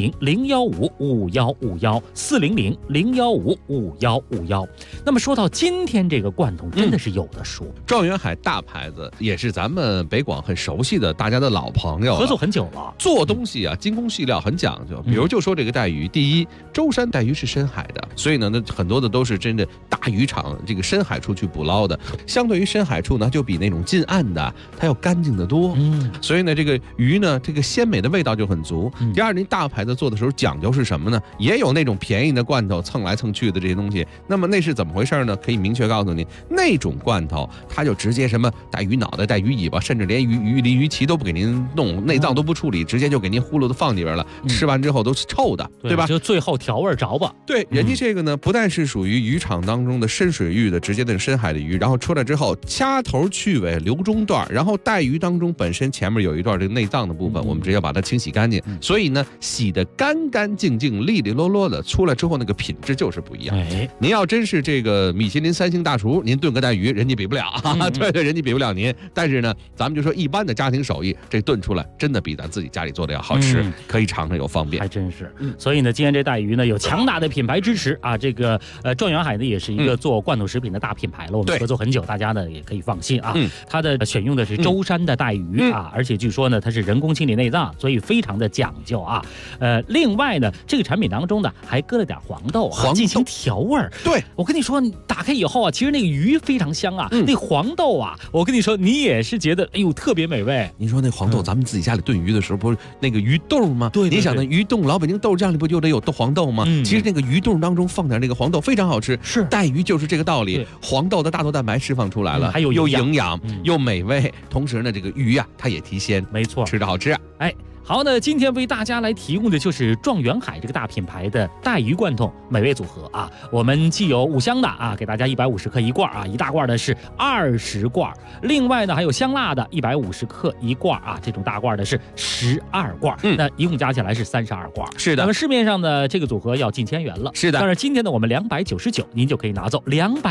400-015-5151，400-015-5151。那么说到今天这个罐头，真的是有的说。 状元海大牌子也是咱们北广很熟悉的大家的老朋友， 合作很久了。 做东西啊，精工细料很讲究。比如就说这个带鱼，第一，舟山带鱼是深海的，所以呢，那很多的都是真的大渔场这个深海处去捕捞的。相对于深海处呢，就比那种近岸的它要干净得多。所以呢，这个鱼呢，这个鲜美的味道就很足。第二，您大牌子做的时候讲究是什么呢？也有那种便宜的罐头蹭来蹭去的这些东西。那么那是怎么回事呢？可以明确告诉你，那种罐头它就直接什么带鱼脑袋、带鱼尾巴，甚至连鱼鳞、鱼鳍都不给您弄，内脏都不处理，直接就给您呼噜的放里边了。吃完之后都是臭的，对吧？ 就最后调味着吧。 对，人家这个呢，不但是属于渔场当中的深水域的直接的深海的鱼，然后出来之后掐头去尾留中段，然后带鱼当中本身前面有一段这个内脏的部分，我们直接把它清洗干净，所以呢，洗得干干净净、利利落落的，出来之后那个品质就是不一样。您要真是这个米其林3星大厨，您炖个带鱼，人家比不了。对，人家比不了您。但是呢，咱们就说一般的家庭手艺，这炖出来真的比咱自己家里做的要好吃，可以尝尝又方便， 还真是。所以呢，今天这带鱼呢有强大的品牌支持啊。这个状元海呢也是一个做罐头食品的大品牌了，我们合作很久，大家呢也可以放心啊。它的选用的是舟山的带鱼啊，而且据说呢它是人工清理内脏，所以非常的讲究啊。另外呢，这个产品当中呢还搁了点黄豆啊，进行调味儿。 对， 我跟你说，你打开以后啊，其实那个鱼非常香啊，那黄豆啊，我跟你说，你也是觉得哎呦特别美味。 您说那黄豆，咱们自己家里炖鱼的时候，不是那个鱼豆吗？ 对， 你想那鱼冻，老北京豆酱里不就得有黄豆吗？其实那个鱼冻当中放点那个黄豆非常好吃。 是， 带鱼就是这个道理，黄豆的大豆蛋白释放出来了， 还有又营养又美味，同时呢，这个鱼呀它也提鲜， 没错， 吃着好吃。 哎。好，那今天为大家来提供的就是状元海这个大品牌的带鱼罐头美味组合啊。我们既有五香的啊，给大家150克一罐啊，一大罐的是20罐。另外呢，还有香辣的150克一罐啊，这种大罐的是12罐。那一共加起来是32罐。 是的。 那么市面上的这个组合要近千元了。 是的。 但是今天呢，我们299您就可以拿走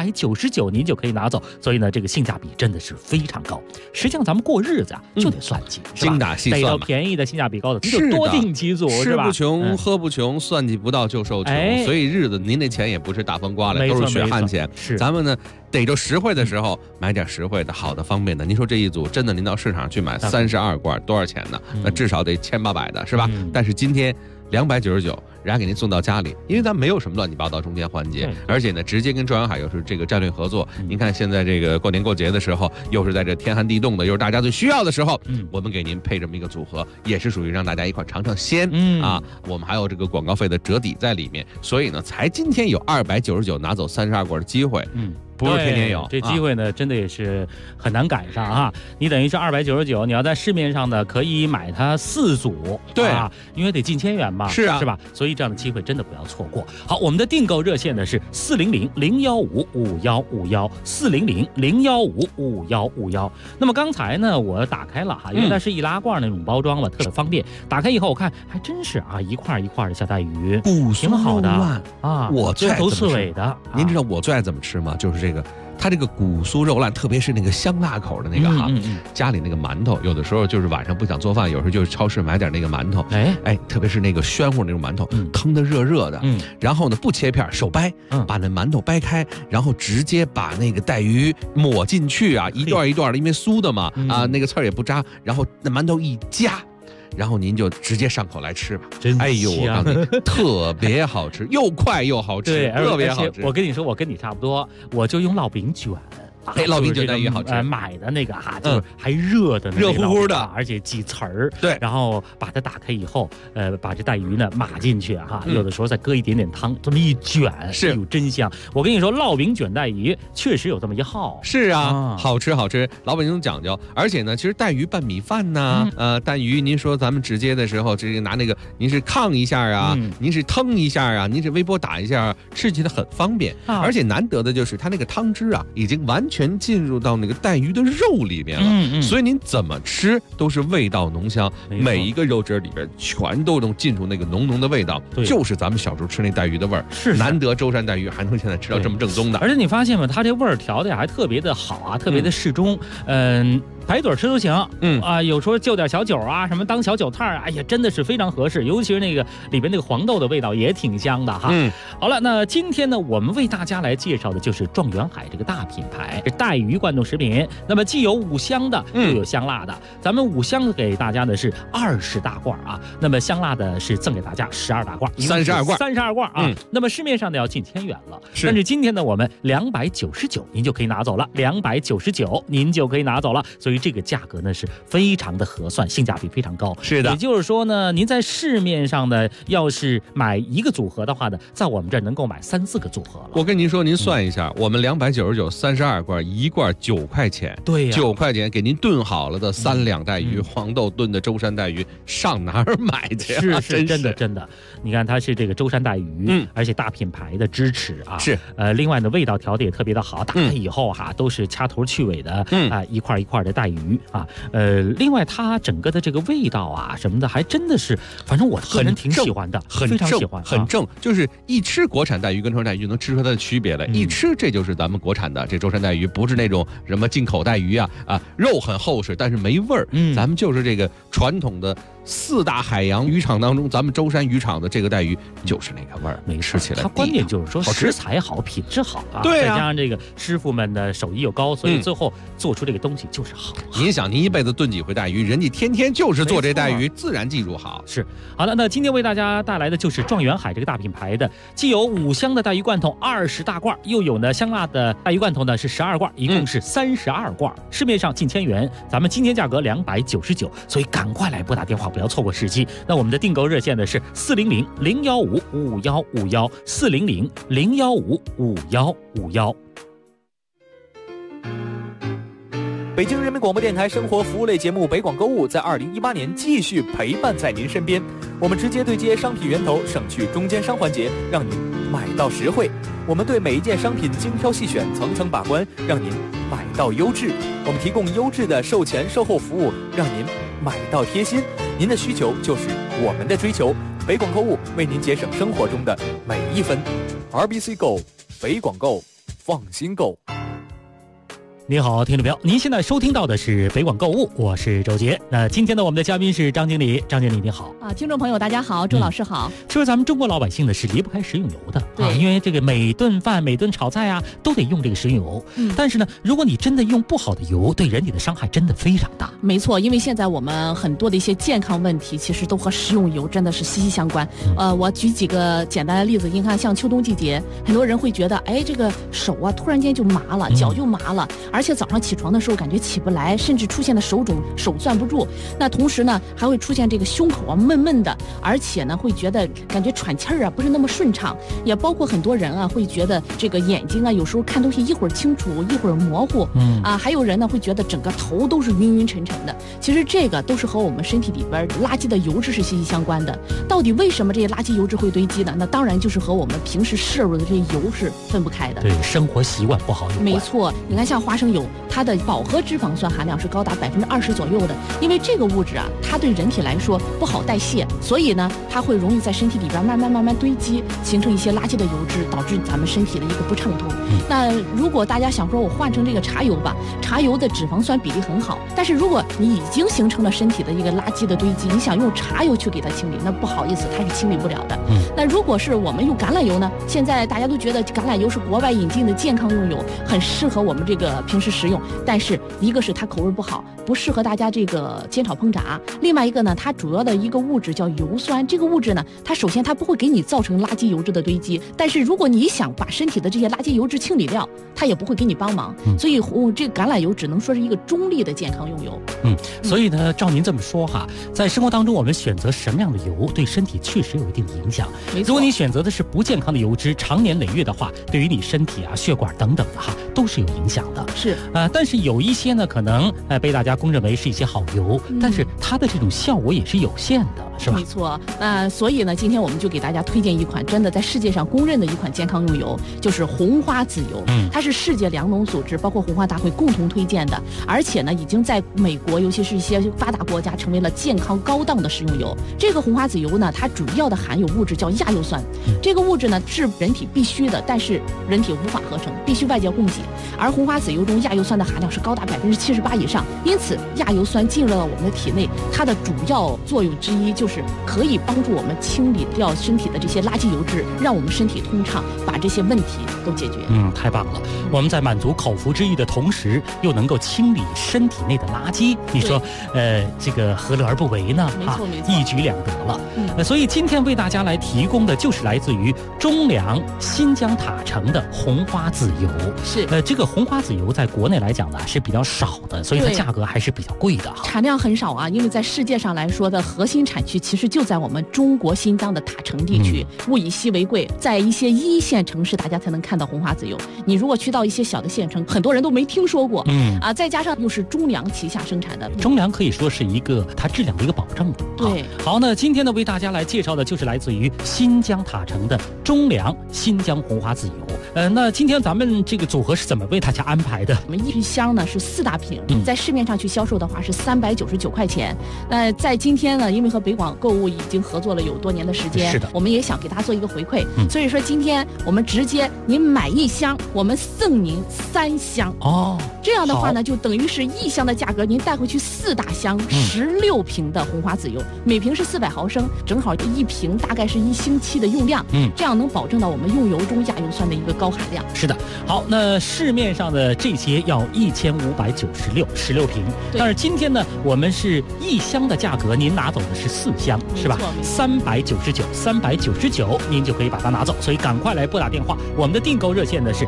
，299您就可以拿走。所以呢，这个性价比真的是非常高。实际上咱们过日子啊，就得算计， 精打细算， 逮到便宜的性价价比高的，你就多订几组，是吧？ 吃不穷，喝不穷，算计不到就受穷。所以日子您那钱也不是大风刮来，都是血汗钱。咱们呢逮着实惠的时候买点实惠的、好的、方便的。您说这一组真的，您到市场去买32罐多少钱呢？那至少得1800的是吧？但是今天299，人家给您送到家里，因为咱没有什么乱七八糟中间环节，而且呢，直接跟中远海又是这个战略合作。您看现在这个过年过节的时候，又是在这天寒地冻的，又是大家最需要的时候，我们给您配这么一个组合，也是属于让大家一块尝尝鲜啊。我们还有这个广告费的折抵在里面，所以呢，才今天有299拿走32罐的机会。不是天天有， 这机会呢，真的也是很难赶上啊！你等于是299，你要在市面上呢可以买它4组， 对啊，因为得近千元嘛， 是啊， 是吧？所以这样的机会真的不要错过。好，我们的订购热线呢是400-015-5151，400-015-5151。那么刚才呢，我打开了哈，因为它是易拉罐那种包装嘛，特别方便。打开以后我看还真是啊，一块一块的小带鱼，挺好的啊， 我最爱头刺尾的。 您知道我最爱怎么吃吗？就是这个。它这个骨酥肉烂，特别是那个香辣口的那个哈，家里那个馒头，有的时候就是晚上不想做饭，有时候就是超市买点那个馒头，特别是那个暄乎那种馒头，腾的热热的，然后呢不切片，手掰，把那馒头掰开，然后直接把那个带鱼抹进去啊，一段一段的，因为酥的嘛，那个刺儿也不扎，然后那馒头一夹。然后您就直接上口来吃吧，哎呦，我告诉你，特别好吃，又快又好吃，特别好吃。 我跟你说，我跟你差不多，我就用烙饼卷。 烙饼卷带鱼好吃， 买的那个哈，就是还热的， 热乎乎的， 而且几层儿。 对， 然后把它打开以后，把这带鱼呢码进去哈，有的时候再搁一点点汤，这么一卷， 是有真香。我跟你说，烙饼卷带鱼确实有这么一号。 是啊，好吃好吃，老百姓讲究。而且呢，其实带鱼拌米饭呐，带鱼，您说咱们直接的时候，这个拿那个，您是炕一下啊，您是腾一下啊，您是微波打一下，吃起来很方便。而且难得的就是它那个汤汁啊，已经完全进入到那个带鱼的肉里面了，所以您怎么吃都是味道浓香，每一个肉汁里边全都能进入那个浓浓的味道，就是咱们小时候吃那带鱼的味儿。 是难得舟山带鱼还能现在吃到这么正宗的， 而且你发现吗？它这味儿调的还特别的好啊，特别的适中，白嘴吃都行，有时候就点小酒啊，什么当小酒菜，哎呀，真的是非常合适。尤其是那个里边那个黄豆的味道也挺香的哈。好了，那今天呢，我们为大家来介绍的就是状元海这个大品牌带鱼罐头食品。那么既有5香的，又有香辣的。咱们5香给大家的是20大罐啊，那么香辣的是赠给大家12大罐，32罐啊。那么市面上的要近千元了，但是今天呢，我们299您就可以拿走了，299您就可以拿走了。所以这个价格呢是非常的合算，性价比非常高。 是的， 也就是说呢，您在市面上呢，要是买一个组合的话呢，在我们这儿能够买3、4个组合了。 我跟您说，您算一下，我们299 32罐，一罐9块钱， 对呀 ，9块钱给您炖好了的3两带鱼，黄豆炖的舟山带鱼，上哪儿买去啊？ 是真的，你看它是这个舟山带鱼，而且大品牌的支持啊， 是另外呢，味道调的也特别的好，打开以后哈，都是掐头去尾的，一块一块的带鱼啊，另外它整个的这个味道啊什么的，还真的是，反正我个人挺喜欢的，非常喜欢， 很正，就是一吃国产带鱼跟舟山带鱼就能吃出它的区别来，一吃这就是咱们国产的这舟山带鱼，不是那种什么进口带鱼啊，肉很厚实，但是没味儿，咱们就是这个传统的4大海洋渔场当中，咱们舟山渔场的这个带鱼就是那个味儿，吃起来它关键就是说食材好，品质好啊， 对啊， 再加上这个师傅们的手艺又高，所以最后做出这个东西就是好。 您想，您一辈子炖几回带鱼，人家天天就是做这带鱼，自然记住好。 是好的，那今天为大家带来的就是状元海这个大品牌的，既有5香的带鱼罐头20大罐，又有呢香辣的带鱼罐头呢是12罐，一共是32罐，市面上近千元，咱们今天价格299，所以赶快来拨打电话，不要错过时机。那我们的订购热线呢是400-015-5151，400-015-5151。 北京人民广播电台生活服务类节目北广购物在2018年继续陪伴在您身边，我们直接对接商品源头，省去中间商环节，让您买到实惠。我们对每一件商品精挑细选，层层把关，让您买到优质。我们提供优质的售前售后服务，让您买到贴心。您的需求就是我们的追求，北广购物为您节省生活中的每一分。RBC Go， 北广购，放心购。 你好，听众朋友，您现在收听到的是北广购物，我是周杰。那今天呢，我们的嘉宾是张经理，张经理你好啊，听众朋友大家好，周老师好。 说咱们中国老百姓呢是离不开食用油的， 对， 因为这个每顿饭、每顿炒菜啊都得用这个食用油。但是呢，如果你真的用不好的油，对人体的伤害真的非常大。 没错，因为现在我们很多的一些健康问题，其实都和食用油真的是息息相关。我举几个简单的例子，你看，像秋冬季节，很多人会觉得，哎，这个手啊突然间就麻了，脚就麻了，而且早上起床的时候感觉起不来，甚至出现了手肿、手攥不住。那同时呢，还会出现这个胸口啊闷闷的，而且呢会觉得感觉喘气儿啊不是那么顺畅。也包括很多人啊会觉得这个眼睛啊有时候看东西一会儿清楚一会儿模糊，还有人呢会觉得整个头都是晕晕沉沉的。其实这个都是和我们身体里边垃圾的油脂是息息相关的。到底为什么这些垃圾油脂会堆积呢？那当然就是和我们平时摄入的这些油是分不开的。 对，生活习惯不好有关。 没错，你看像花生油，它的饱和脂肪酸含量是高达20%左右的，因为这个物质啊，它对人体来说不好代谢，所以呢，它会容易在身体里边慢慢堆积，形成一些垃圾的油脂，导致咱们身体的一个不畅通。那如果大家想说我换成这个茶油吧，茶油的脂肪酸比例很好，但是如果你已经形成了身体的一个垃圾的堆积，你想用茶油去给它清理，那不好意思，它是清理不了的。那如果是我们用橄榄油呢？现在大家都觉得橄榄油是国外引进的健康用油，很适合我们这个平时食用，但是一个是它口味不好，不适合大家这个煎炒烹炸；另外一个呢，它主要的一个物质叫油酸，这个物质呢，它首先它不会给你造成垃圾油脂的堆积，但是如果你想把身体的这些垃圾油脂清理掉，它也不会给你帮忙。所以这个橄榄油只能说是一个中立的健康用油。 所以呢，照您这么说哈，在生活当中我们选择什么样的油，对身体确实有一定的影响。如果你选择的是不健康的油脂，长年累月的话，对于你身体啊、血管等等的哈，都是有影响的。 是但是有一些呢，可能被大家公认为是一些好油，但是它的这种效果也是有限的，是吧？ 没错。所以呢，今天我们就给大家推荐一款真的在世界上公认的一款健康用油，就是红花籽油。它是世界粮农组织包括红花大会共同推荐的，而且呢，已经在美国，尤其是一些发达国家，成为了健康高档的食用油。这个红花籽油呢，它主要的含有物质叫亚油酸，这个物质呢是人体必须的，但是人体无法合成，必须外界供给。而红花籽油中亚油酸的含量是高达78%以上，因此亚油酸进入到我们的体内，它的主要作用之一就是可以帮助我们清理掉身体的这些垃圾油脂，让我们身体通畅，把这些问题都解决。 太棒了！我们在满足口腹之欲的同时，又能够清理身体内的垃圾，你说，这个何乐而不为呢？ 没错， 一举两得了。所以今天为大家来提供的就是来自于中粮新疆塔城的红花籽油。 是， 这个红花籽油在国内来讲呢是比较少的，所以它价格还是比较贵的。 产量很少啊，因为在世界上来说的核心产区其实就在我们中国新疆的塔城地区，物以稀为贵，在一些一线城市大家才能看到红花籽油。你如果去到一些小的县城，很多人都没听说过。再加上又是中粮旗下生产的， 中粮可以说是一个它质量的一个保证。 对， 好，那今天呢为大家来介绍的就是来自于新疆塔城的中粮新疆红花籽油。那今天咱们这个组合是怎么为大家安排的？ 我们一箱呢是4大瓶，在市面上去销售的话是399块钱。那在今天呢，因为和北广购物已经合作了有多年的时间， 是的， 我们也想给大家做一个回馈，所以说今天我们直接您买1箱，我们送您3箱。这样的话呢，就等于是1箱的价格，您带回去4大箱16瓶的红花籽油，每瓶是400毫升，正好1瓶大概是1星期的用量。这样能保证到我们用油中亚油酸的一个高含量。 是的，好，那市面上的这些要1596，16瓶，但是今天呢，我们是1箱的价格，您拿走的是4箱，是吧？399，您就可以把它拿走。所以赶快来拨打电话，我们的订购热线呢是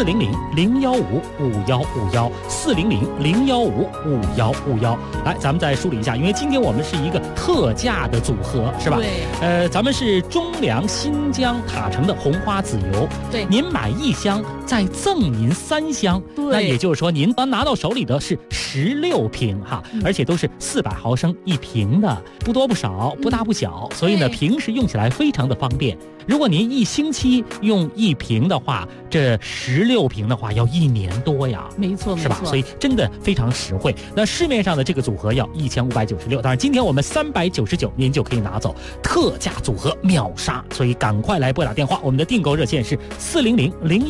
400-015-5151，400-015-5151。来，咱们再梳理一下，因为今天我们是一个特价的组合，是吧？ 对。 咱们是中粮新疆塔城的红花籽油， 对， 您买1箱再赠您3箱，那也就是说您拿到手里的是16瓶哈，而且都是400毫升1瓶的，不多不少，不大不小，所以呢，平时用起来非常的方便。如果您1星期用1瓶的话，这16瓶的话要1年多呀， 没错， 是吧？所以真的非常实惠。那市面上的这个组合要1596，当然今天我们399，您就可以拿走，特价组合秒杀，所以赶快来拨打电话，我们的订购热线是400-015-5151，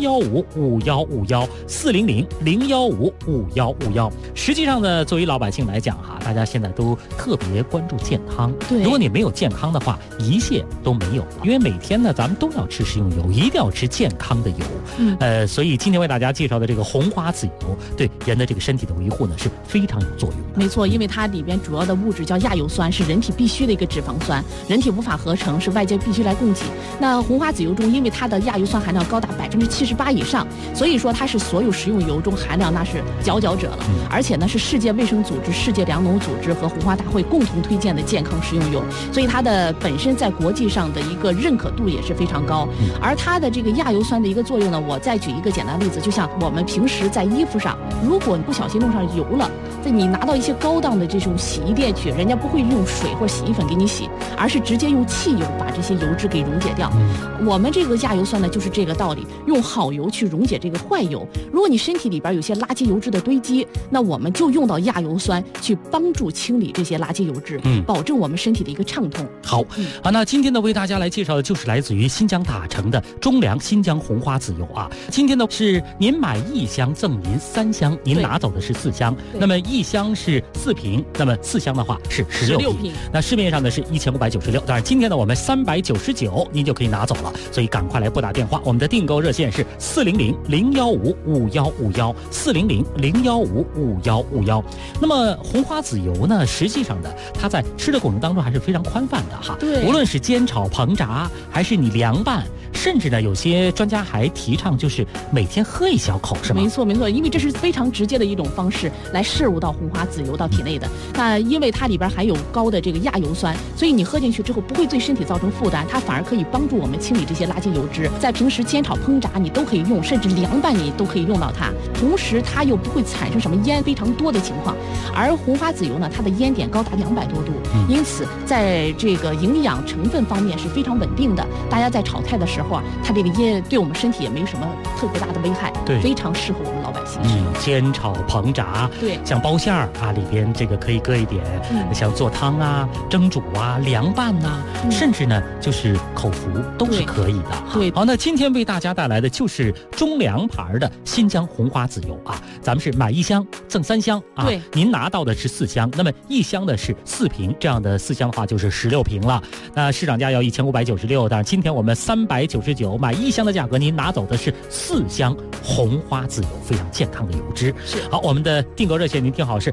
，400-015-5151，400-015-5151。实际上呢，作为老百姓来讲哈，大家现在都特别关注健康。 对， 如果你没有健康的话，一切都没有了。因为每天呢，咱们都要吃食用油，一定要吃健康的油。所以今天为大家介绍的这个红花籽油，对人的这个身体的维护呢是非常有作用的。 没错，因为它里边主要的物质叫亚油酸，是人体必须的一个脂肪酸，人体无法合成，是外界必须来供给。那红花籽油中，因为它的亚油酸含量高达78%以上，所以说它是所有食用油中含量那是佼佼者了。而且呢，是世界卫生组织、世界粮农组织和红花大会共同推荐的健康食用油，所以它的本身在国际上的一个认可度也是非常高。而它的这个亚油酸的一个作用呢，我再举一个简单例子，就像我们平时在衣服上，如果你不小心弄上油了，你拿到一些高档的这种洗衣店去，人家不会用水或洗衣粉给你洗，而是直接用汽油把这些油脂给溶解掉。我们这个亚油酸呢，就是这个道理，用好油去溶解这个坏油。如果你身体里边有些垃圾油脂的堆积，那我们就用到亚油酸去帮助清理这些垃圾油脂，保证我们身体的一个畅通。 好，那今天呢为大家来介绍的就是来自于新疆塔城的中粮新疆红花籽油啊。今天呢是您买1箱赠您3箱，您拿走的是4箱，那么1箱是4瓶，那么4箱的话是16瓶。那市面上呢是1596，当然今天呢我们399您就可以拿走了，所以赶快来拨打电话，我们的订购热线是400-015-5151，400-015-5151。那么红花籽油呢，实际上呢它在吃的过程当中还是非常宽泛的哈，无论是煎炒烹炸，还是你凉拌，甚至呢有些专家还提倡就是每天喝1小口，是吗？ 没错没错，因为这是非常直接的一种方式来摄入到红花籽油到体内的。那因为它里边含有高的这个亚油酸，所以你喝进去之后不会对身体造成负担，它反而可以帮助我们清理这些垃圾油脂。在平时煎炒烹炸你都可以用，甚至凉拌你都可以用到它，同时它又不会产生什么烟非常多的情况。而红花籽油呢，它的烟点高达200多度，因此在这个营养成分方面是非常稳定的。大家在炒菜的时候啊，它这个烟对我们身体也没有什么特别大的危害，非常适合我们老百姓使用。 煎炒烹炸，像包馅儿啊，里边这个可以搁一点，像做汤啊、蒸煮啊、凉拌呐，甚至呢就是口服都是可以的。好，那今天为大家带来的就是中粮牌的新疆红花籽油啊，咱们是买1箱赠3箱啊，您拿到的是4箱，那么1箱的是4瓶，这样的4箱的话就是16瓶了。那市场价要1596，但是今天我们399，买1箱的价格，您拿走的是4箱红花籽油，非常健康的油脂。好，我们的订购热线您听好是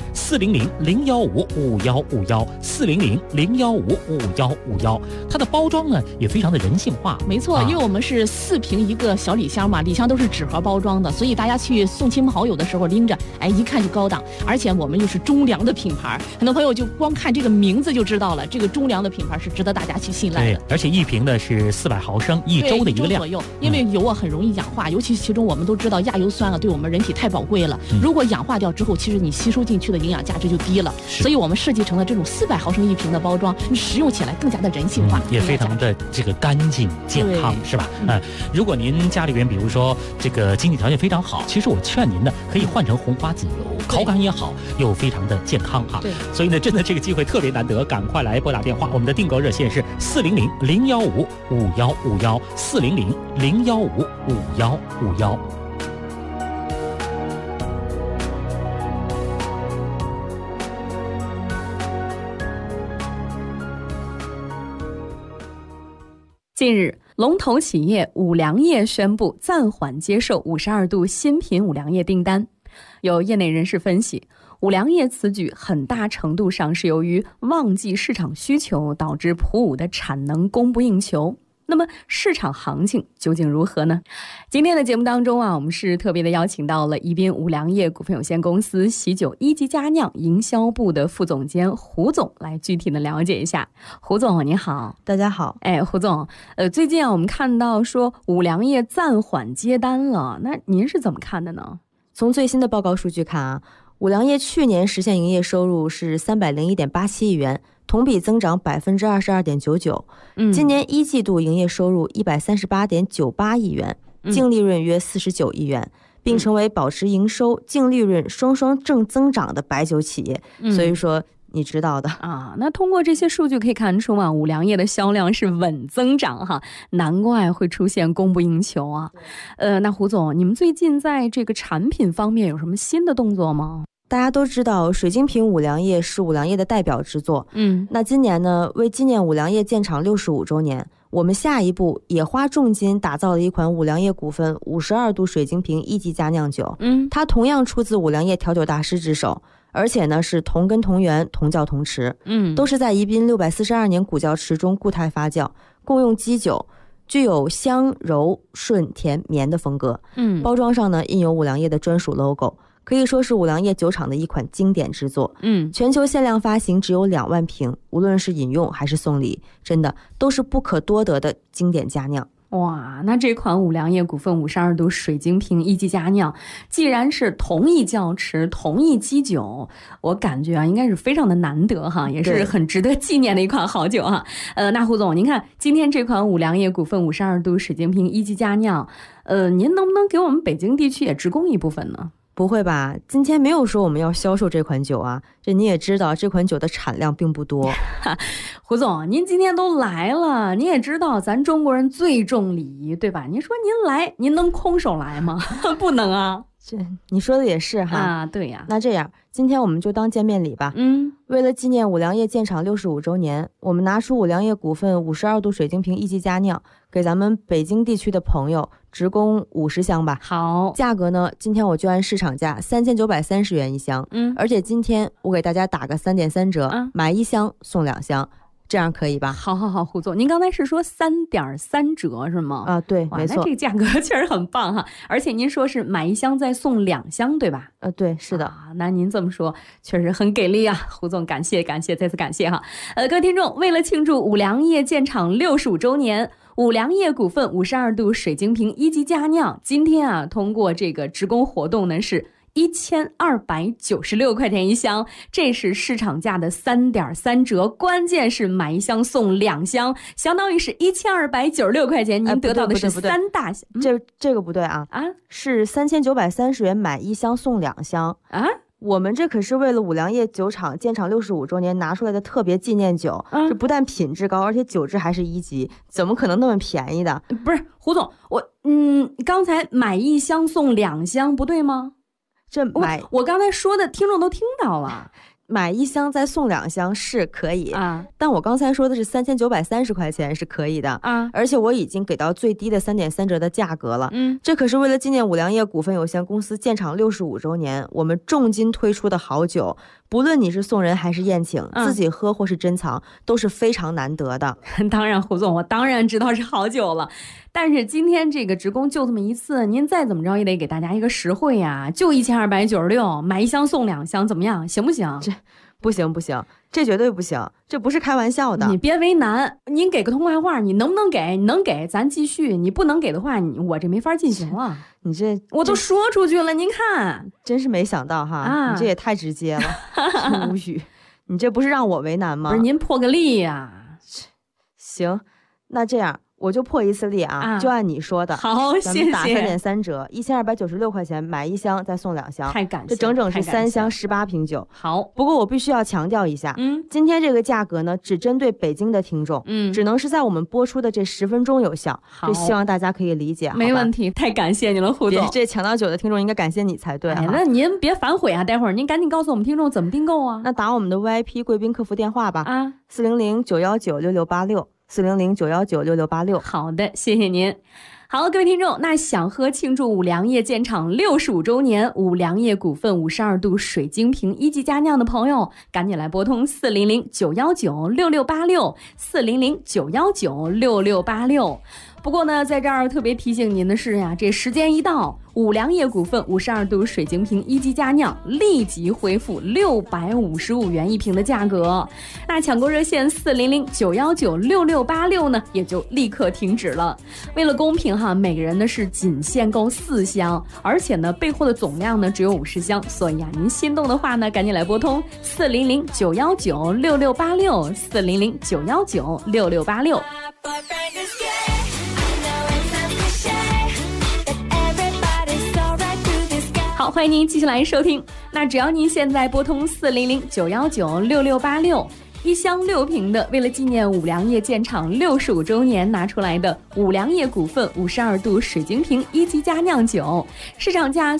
400-015-5151，400-015-5151。它的包装呢也非常的人性化。 没错，因为我们是4瓶一个小礼箱嘛，礼箱都是纸盒包装的，所以大家去送亲朋好友的时候拎着，一看就高档。而且我们又是中粮的品牌，很多朋友就光看这个名字就知道了，这个中粮的品牌是值得大家去信赖的。 而且1瓶呢是400毫升，1周的一个量左右。因为油啊很容易氧化，尤其其中我们都知道亚油酸啊对我们人体太宝贵了，如果氧化掉之后，其实你吸收进去的营养价值就低了。所以我们设计成了这种400毫升1瓶的包装，你食用起来更加的人性化， 也非常的这个干净健康，是吧？如果您家里边比如说这个经济条件非常好，其实我劝您呢可以换成红花籽油，口感也好，又非常的健康哈。所以呢，真的这个机会特别难得，赶快来拨打电话，我们的订购热线是400-015-5151，400-015-5151。 近日，龙头企业五粮液宣布暂缓接受52度新品五粮液订单。有业内人士分析，五粮液此举很大程度上是由于旺季市场需求导致普五的产能供不应求。那么市场行情究竟如何呢？今天的节目当中啊，我们是特别的邀请到了宜宾五粮液股份有限公司喜酒一级佳酿营销部的副总监胡总来具体的了解一下。胡总你好。 大家好。 胡总，最近啊我们看到说五粮液暂缓接单了，那您是怎么看的呢？ 从最新的报告数据看啊，五粮液去年实现营业收入是301.87亿元，同比增长22.99%。今年1季度营业收入138.98亿元，净利润约49亿元，并成为保持营收、净利润双双正增长的白酒企业。所以说你知道的啊。那通过这些数据可以看出啊，五粮液的销量是稳增长哈，难怪会出现供不应求啊。那胡总，你们最近在这个产品方面有什么新的动作吗？ 大家都知道水晶瓶五粮液是五粮液的代表之作，那今年呢，为纪念五粮液建厂65周年，我们下一步也花重金打造了一款五粮液股份52度水晶瓶1级佳酿酒，它同样出自五粮液调酒大师之手，而且呢是同根同源同窖同池，都是在宜宾642年古窖池中固态发酵，共用基酒，具有香柔顺甜绵的风格，包装上呢印有五粮液的专属 logo，可以说是五粮液酒厂的一款经典之作，全球限量发行只有2万瓶，无论是饮用还是送礼，真的都是不可多得的经典佳酿。 哇，那这款五粮液股份52度水晶瓶1级佳酿，既然是同一窖池同一基酒，我感觉啊应该是非常的难得哈，也是很值得纪念的一款好酒哈。那胡总，您看今天这款五粮液股份52度水晶瓶1级佳酿，您能不能给我们北京地区也直供一部分呢？ 不会吧，今天没有说我们要销售这款酒啊，这你也知道这款酒的产量并不多。 胡总，您今天都来了，你也知道咱中国人最重礼仪，对吧？您说您来，您能空手来吗？不能啊。 这你说的也是哈啊，对呀。 那这样，今天我们就当见面礼吧。为了纪念五粮液建厂65周年，我们拿出五粮液股份52度水晶瓶1级佳酿，给咱们北京地区的朋友直供50箱吧。 好， 价格呢，今天我就按市场价3930元一箱。而且今天我给大家打个3.3折，买1箱送2箱。这样可以吧？ 好，胡总，您刚才是说3.3折是吗？ 啊，对，没错。 那这个价格确实很棒哈，而且您说是买1箱再送2箱，对吧？ 对，是的。 那您这么说确实很给力啊，胡总，感谢，再次感谢哈。各位听众，为了庆祝五粮液建厂65周年，五粮液股份52度水晶瓶1级佳酿，今天啊，通过这个直供活动呢是1296块钱一箱，这是市场价的3.3折，关键是买1箱送2箱，相当于是1296块钱，您得到的是3大箱。 这个不对啊，是3930元买1箱送2箱啊。 我们这可是为了五粮液酒厂建厂65周年拿出来的特别纪念酒，这不但品质高，而且酒质还是1级，怎么可能那么便宜的？ 不是胡总，刚才买1箱送2箱不对吗？我刚才说的听众都听到了， 买1箱再送2箱是可以啊，但我刚才说的是3930块钱是可以的啊，而且我已经给到最低的3.3折的价格了。这可是为了纪念五粮液股份有限公司建厂65周年，我们重金推出的好酒，不论你是送人还是宴请，自己喝或是珍藏，都是非常难得的。 当然，胡总，我当然知道是好酒了。但是今天这个直供就这么一次，您再怎么着也得给大家一个实惠呀，就1296，买1箱送2箱，怎么样？行不行？ 这不行，这绝对不行，这不是开玩笑的。 你别为难，您给个痛快话，你能不能给？你能给咱继续，你不能给的话，我这没法进行了。 你这我都说出去了，您看， 真是没想到哈，你这也太直接了，无语。你这不是让我为难吗？ 不是，您破个例呀。 行，那这样。我就破一次例啊，就按你说的。 好，谢谢。 咱们打3.3折，1296块钱买1箱再送2箱， 太感谢， 这整整是3箱18瓶酒。 好， 不过我必须要强调一下，今天这个价格呢，只针对北京的听众，只能是在我们播出的这10分钟有效。这希望大家可以理解。 没问题，太感谢你了，胡总。 这抢到酒的听众应该感谢你才对。 那您别反悔啊，待会儿您赶紧告诉我们听众怎么订购啊。 那打我们的 VIP 贵宾客服电话吧，400-919-6686。400-919-6686。 好的，谢谢您。好，各位听众，那想喝庆祝五粮液建厂65周年五粮液股份52度水晶瓶1级佳酿的朋友，赶紧来拨通400-919-6686 400-919-6686。不过呢，在这儿特别提醒您的是呀，这时间一到，五粮液股份52度水晶瓶1级佳酿立即恢复655元一瓶的价格。那抢购热线400-919-6686呢，也就立刻停止了。为了公平哈，每个人呢是仅限购4箱，而且呢备货的总量呢只有50箱，所以啊，您心动的话呢，赶紧来拨通400-919-6686 400-919-6686。好，欢迎您继续来收听那只要您现在拨通400-919-6686。一箱6瓶的，为了纪念五粮液建厂65周年拿出来的五粮液股份52度水晶瓶1级佳酿酒，市场价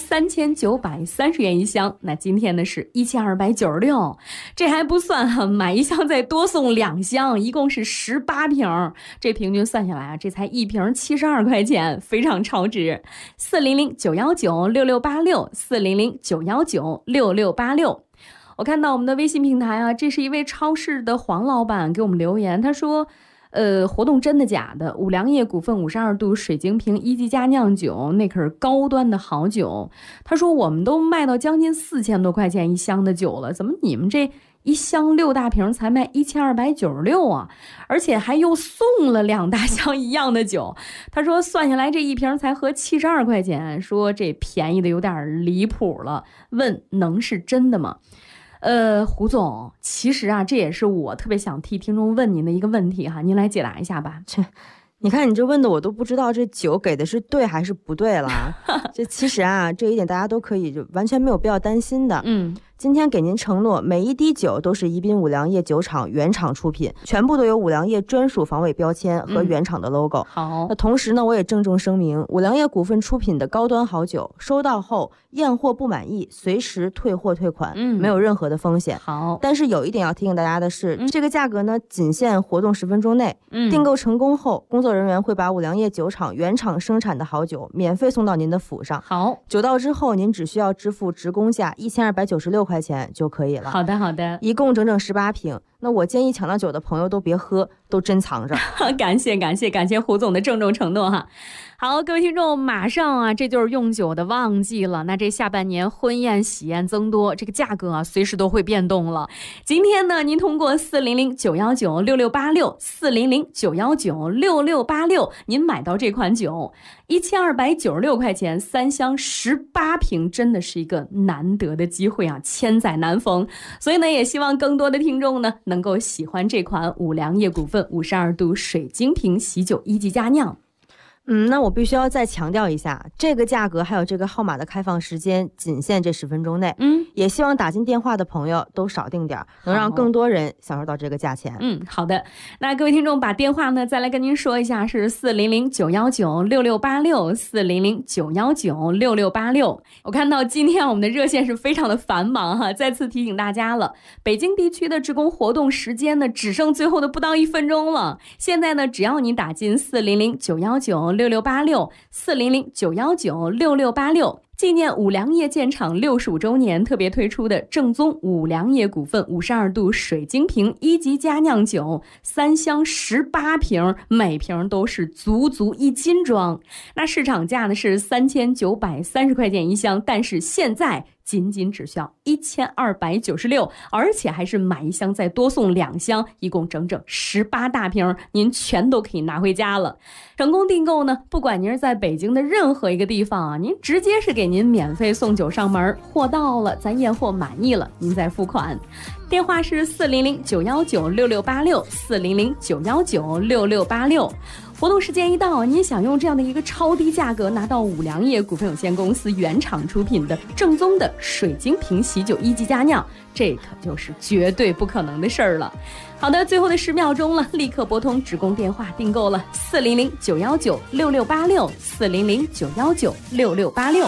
3930元一箱，那今天呢是1296，这还不算哈，买一箱再多送2箱，一共是18瓶，这平均算下来啊，这才一瓶72块钱，非常超值。400-919-6686，400-919-6686。我看到我们的微信平台啊，这是一位超市的黄老板给我们留言，他说活动真的假的？五粮液股份52度水晶瓶1级佳酿酒，那可是高端的好酒。他说我们都卖到将近4000多块钱一箱的酒了，怎么你们这一箱6大瓶才卖1296啊？而且还又送了2大箱一样的酒。他说算下来这一瓶才合72块钱，说这便宜的有点离谱了，问能是真的吗？胡总，其实啊，这也是我特别想替听众问您的一个问题哈，您来解答一下吧。 你看你这问的我都不知道这酒给的是对还是不对了。这其实啊，这一点大家都可以就完全没有必要担心的。今天给您承诺，每一滴酒都是宜宾五粮液酒厂原厂出品，全部都有五粮液专属防伪标签和原厂的 logo。 好， 那同时呢，我也郑重声明，五粮液股份出品的高端好酒，收到后验货不满意，随时退货退款，没有任何的风险。 好， 但是有一点要提醒大家的是，这个价格呢，仅限活动10分钟内。订购成功后，工作人员会把五粮液酒厂原厂生产的好酒免费送到您的府上。 好， 酒到之后，您只需要支付职工价1296块钱就可以了。 好的，好的， 一共整整18瓶。那我建议抢到酒的朋友都别喝，都珍藏着。 感谢胡总的郑重承诺哈。好，各位听众，马上啊，这就是用酒的旺季了。那这下半年婚宴喜宴增多，这个价格啊，随时都会变动了。今天呢，您通过400-919-6686，400-919-6686，您买到这款酒，1296块钱，3箱18瓶，真的是一个难得的机会啊，千载难逢。所以呢，也希望更多的听众呢，能够喜欢这款五粮液股份52度水晶瓶喜酒1级佳酿。 那我必须要再强调一下，这个价格还有这个号码的开放时间仅限这10分钟内。也希望打进电话的朋友都少订点，能让更多人享受到这个价钱。 好的。那各位听众把电话呢再来跟您说一下，是400-919-6686，400-919-6686。我看到今天我们的热线是非常的繁忙哈，再次提醒大家了，北京地区的职工活动时间呢只剩最后的不到1分钟了。现在呢，只要你打进400-919-6686，400-919-6686，纪念五粮液建厂65周年特别推出的正宗五粮液股份52度水晶瓶1级佳酿酒，3箱18瓶，每瓶都是足1斤装。那市场价呢是3930块钱一箱，但是现在仅只需要1296，而且还是买一箱再多送2箱，一共整整18大瓶，您全都可以拿回家了。成功订购呢，不管您是在北京的任何一个地方啊，您直接是给您免费送酒上门，货到了咱验货满意了，您再付款。电话是400-919-6686，400-919-6686。活动时间一到，您想用这样的一个超低价格拿到五粮液股份有限公司原厂出品的正宗的水晶瓶喜酒1级佳酿，这可就是绝对不可能的事儿了。好的，最后的10秒钟了，立刻拨通职工电话订购了400-919-6686， 400-919-6686。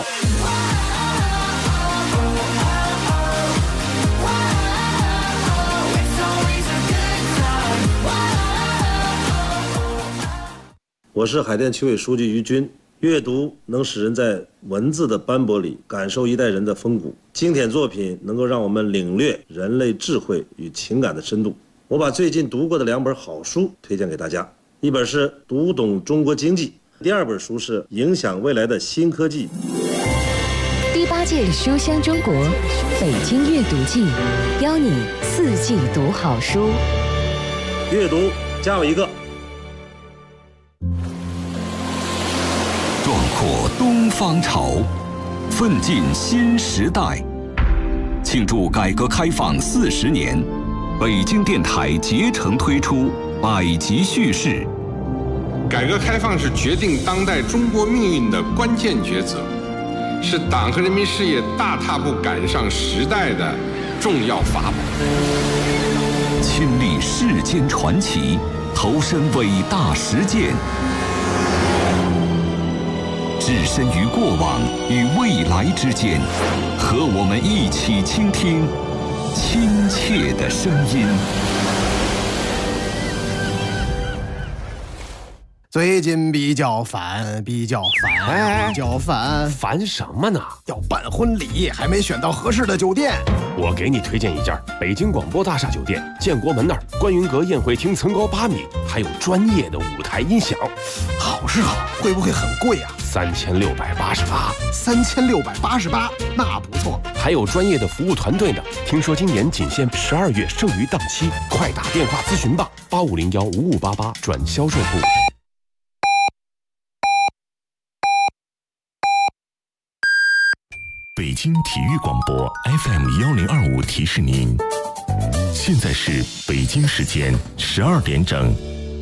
我是海淀区委书记于军。阅读能使人在文字的斑驳里感受一代人的风骨，经典作品能够让我们领略人类智慧与情感的深度。我把最近读过的2本好书推荐给大家，一本是《读懂中国经济》，第2本书是《影响未来的新科技》。 第8届书香中国北京阅读季，邀你4季读好书。 阅读加我一个。 壮阔东方潮，奋进新时代。庆祝改革开放40年，北京电台竭诚推出百集叙事。 改革开放是决定当代中国命运的关键抉择， 是党和人民事业大踏步赶上时代的重要法宝。 亲历世间传奇，投身伟大实践，置身于过往与未来之间，和我们一起倾听亲切的声音。 最近比较烦， 烦什么呢？ 要办婚礼，还没选到合适的酒店。 我给你推荐一家北京广播大厦酒店，建国门那儿观云阁宴会厅层高8米，还有专业的舞台音响。 好是好，会不会很贵啊 ？3688。 3688，那不错。 还有专业的服务团队呢。听说今年仅限12月剩余档期，快打电话咨询吧，85015588转销售部。 北京体育广播 FM1025提示您，现在是北京时间12点整。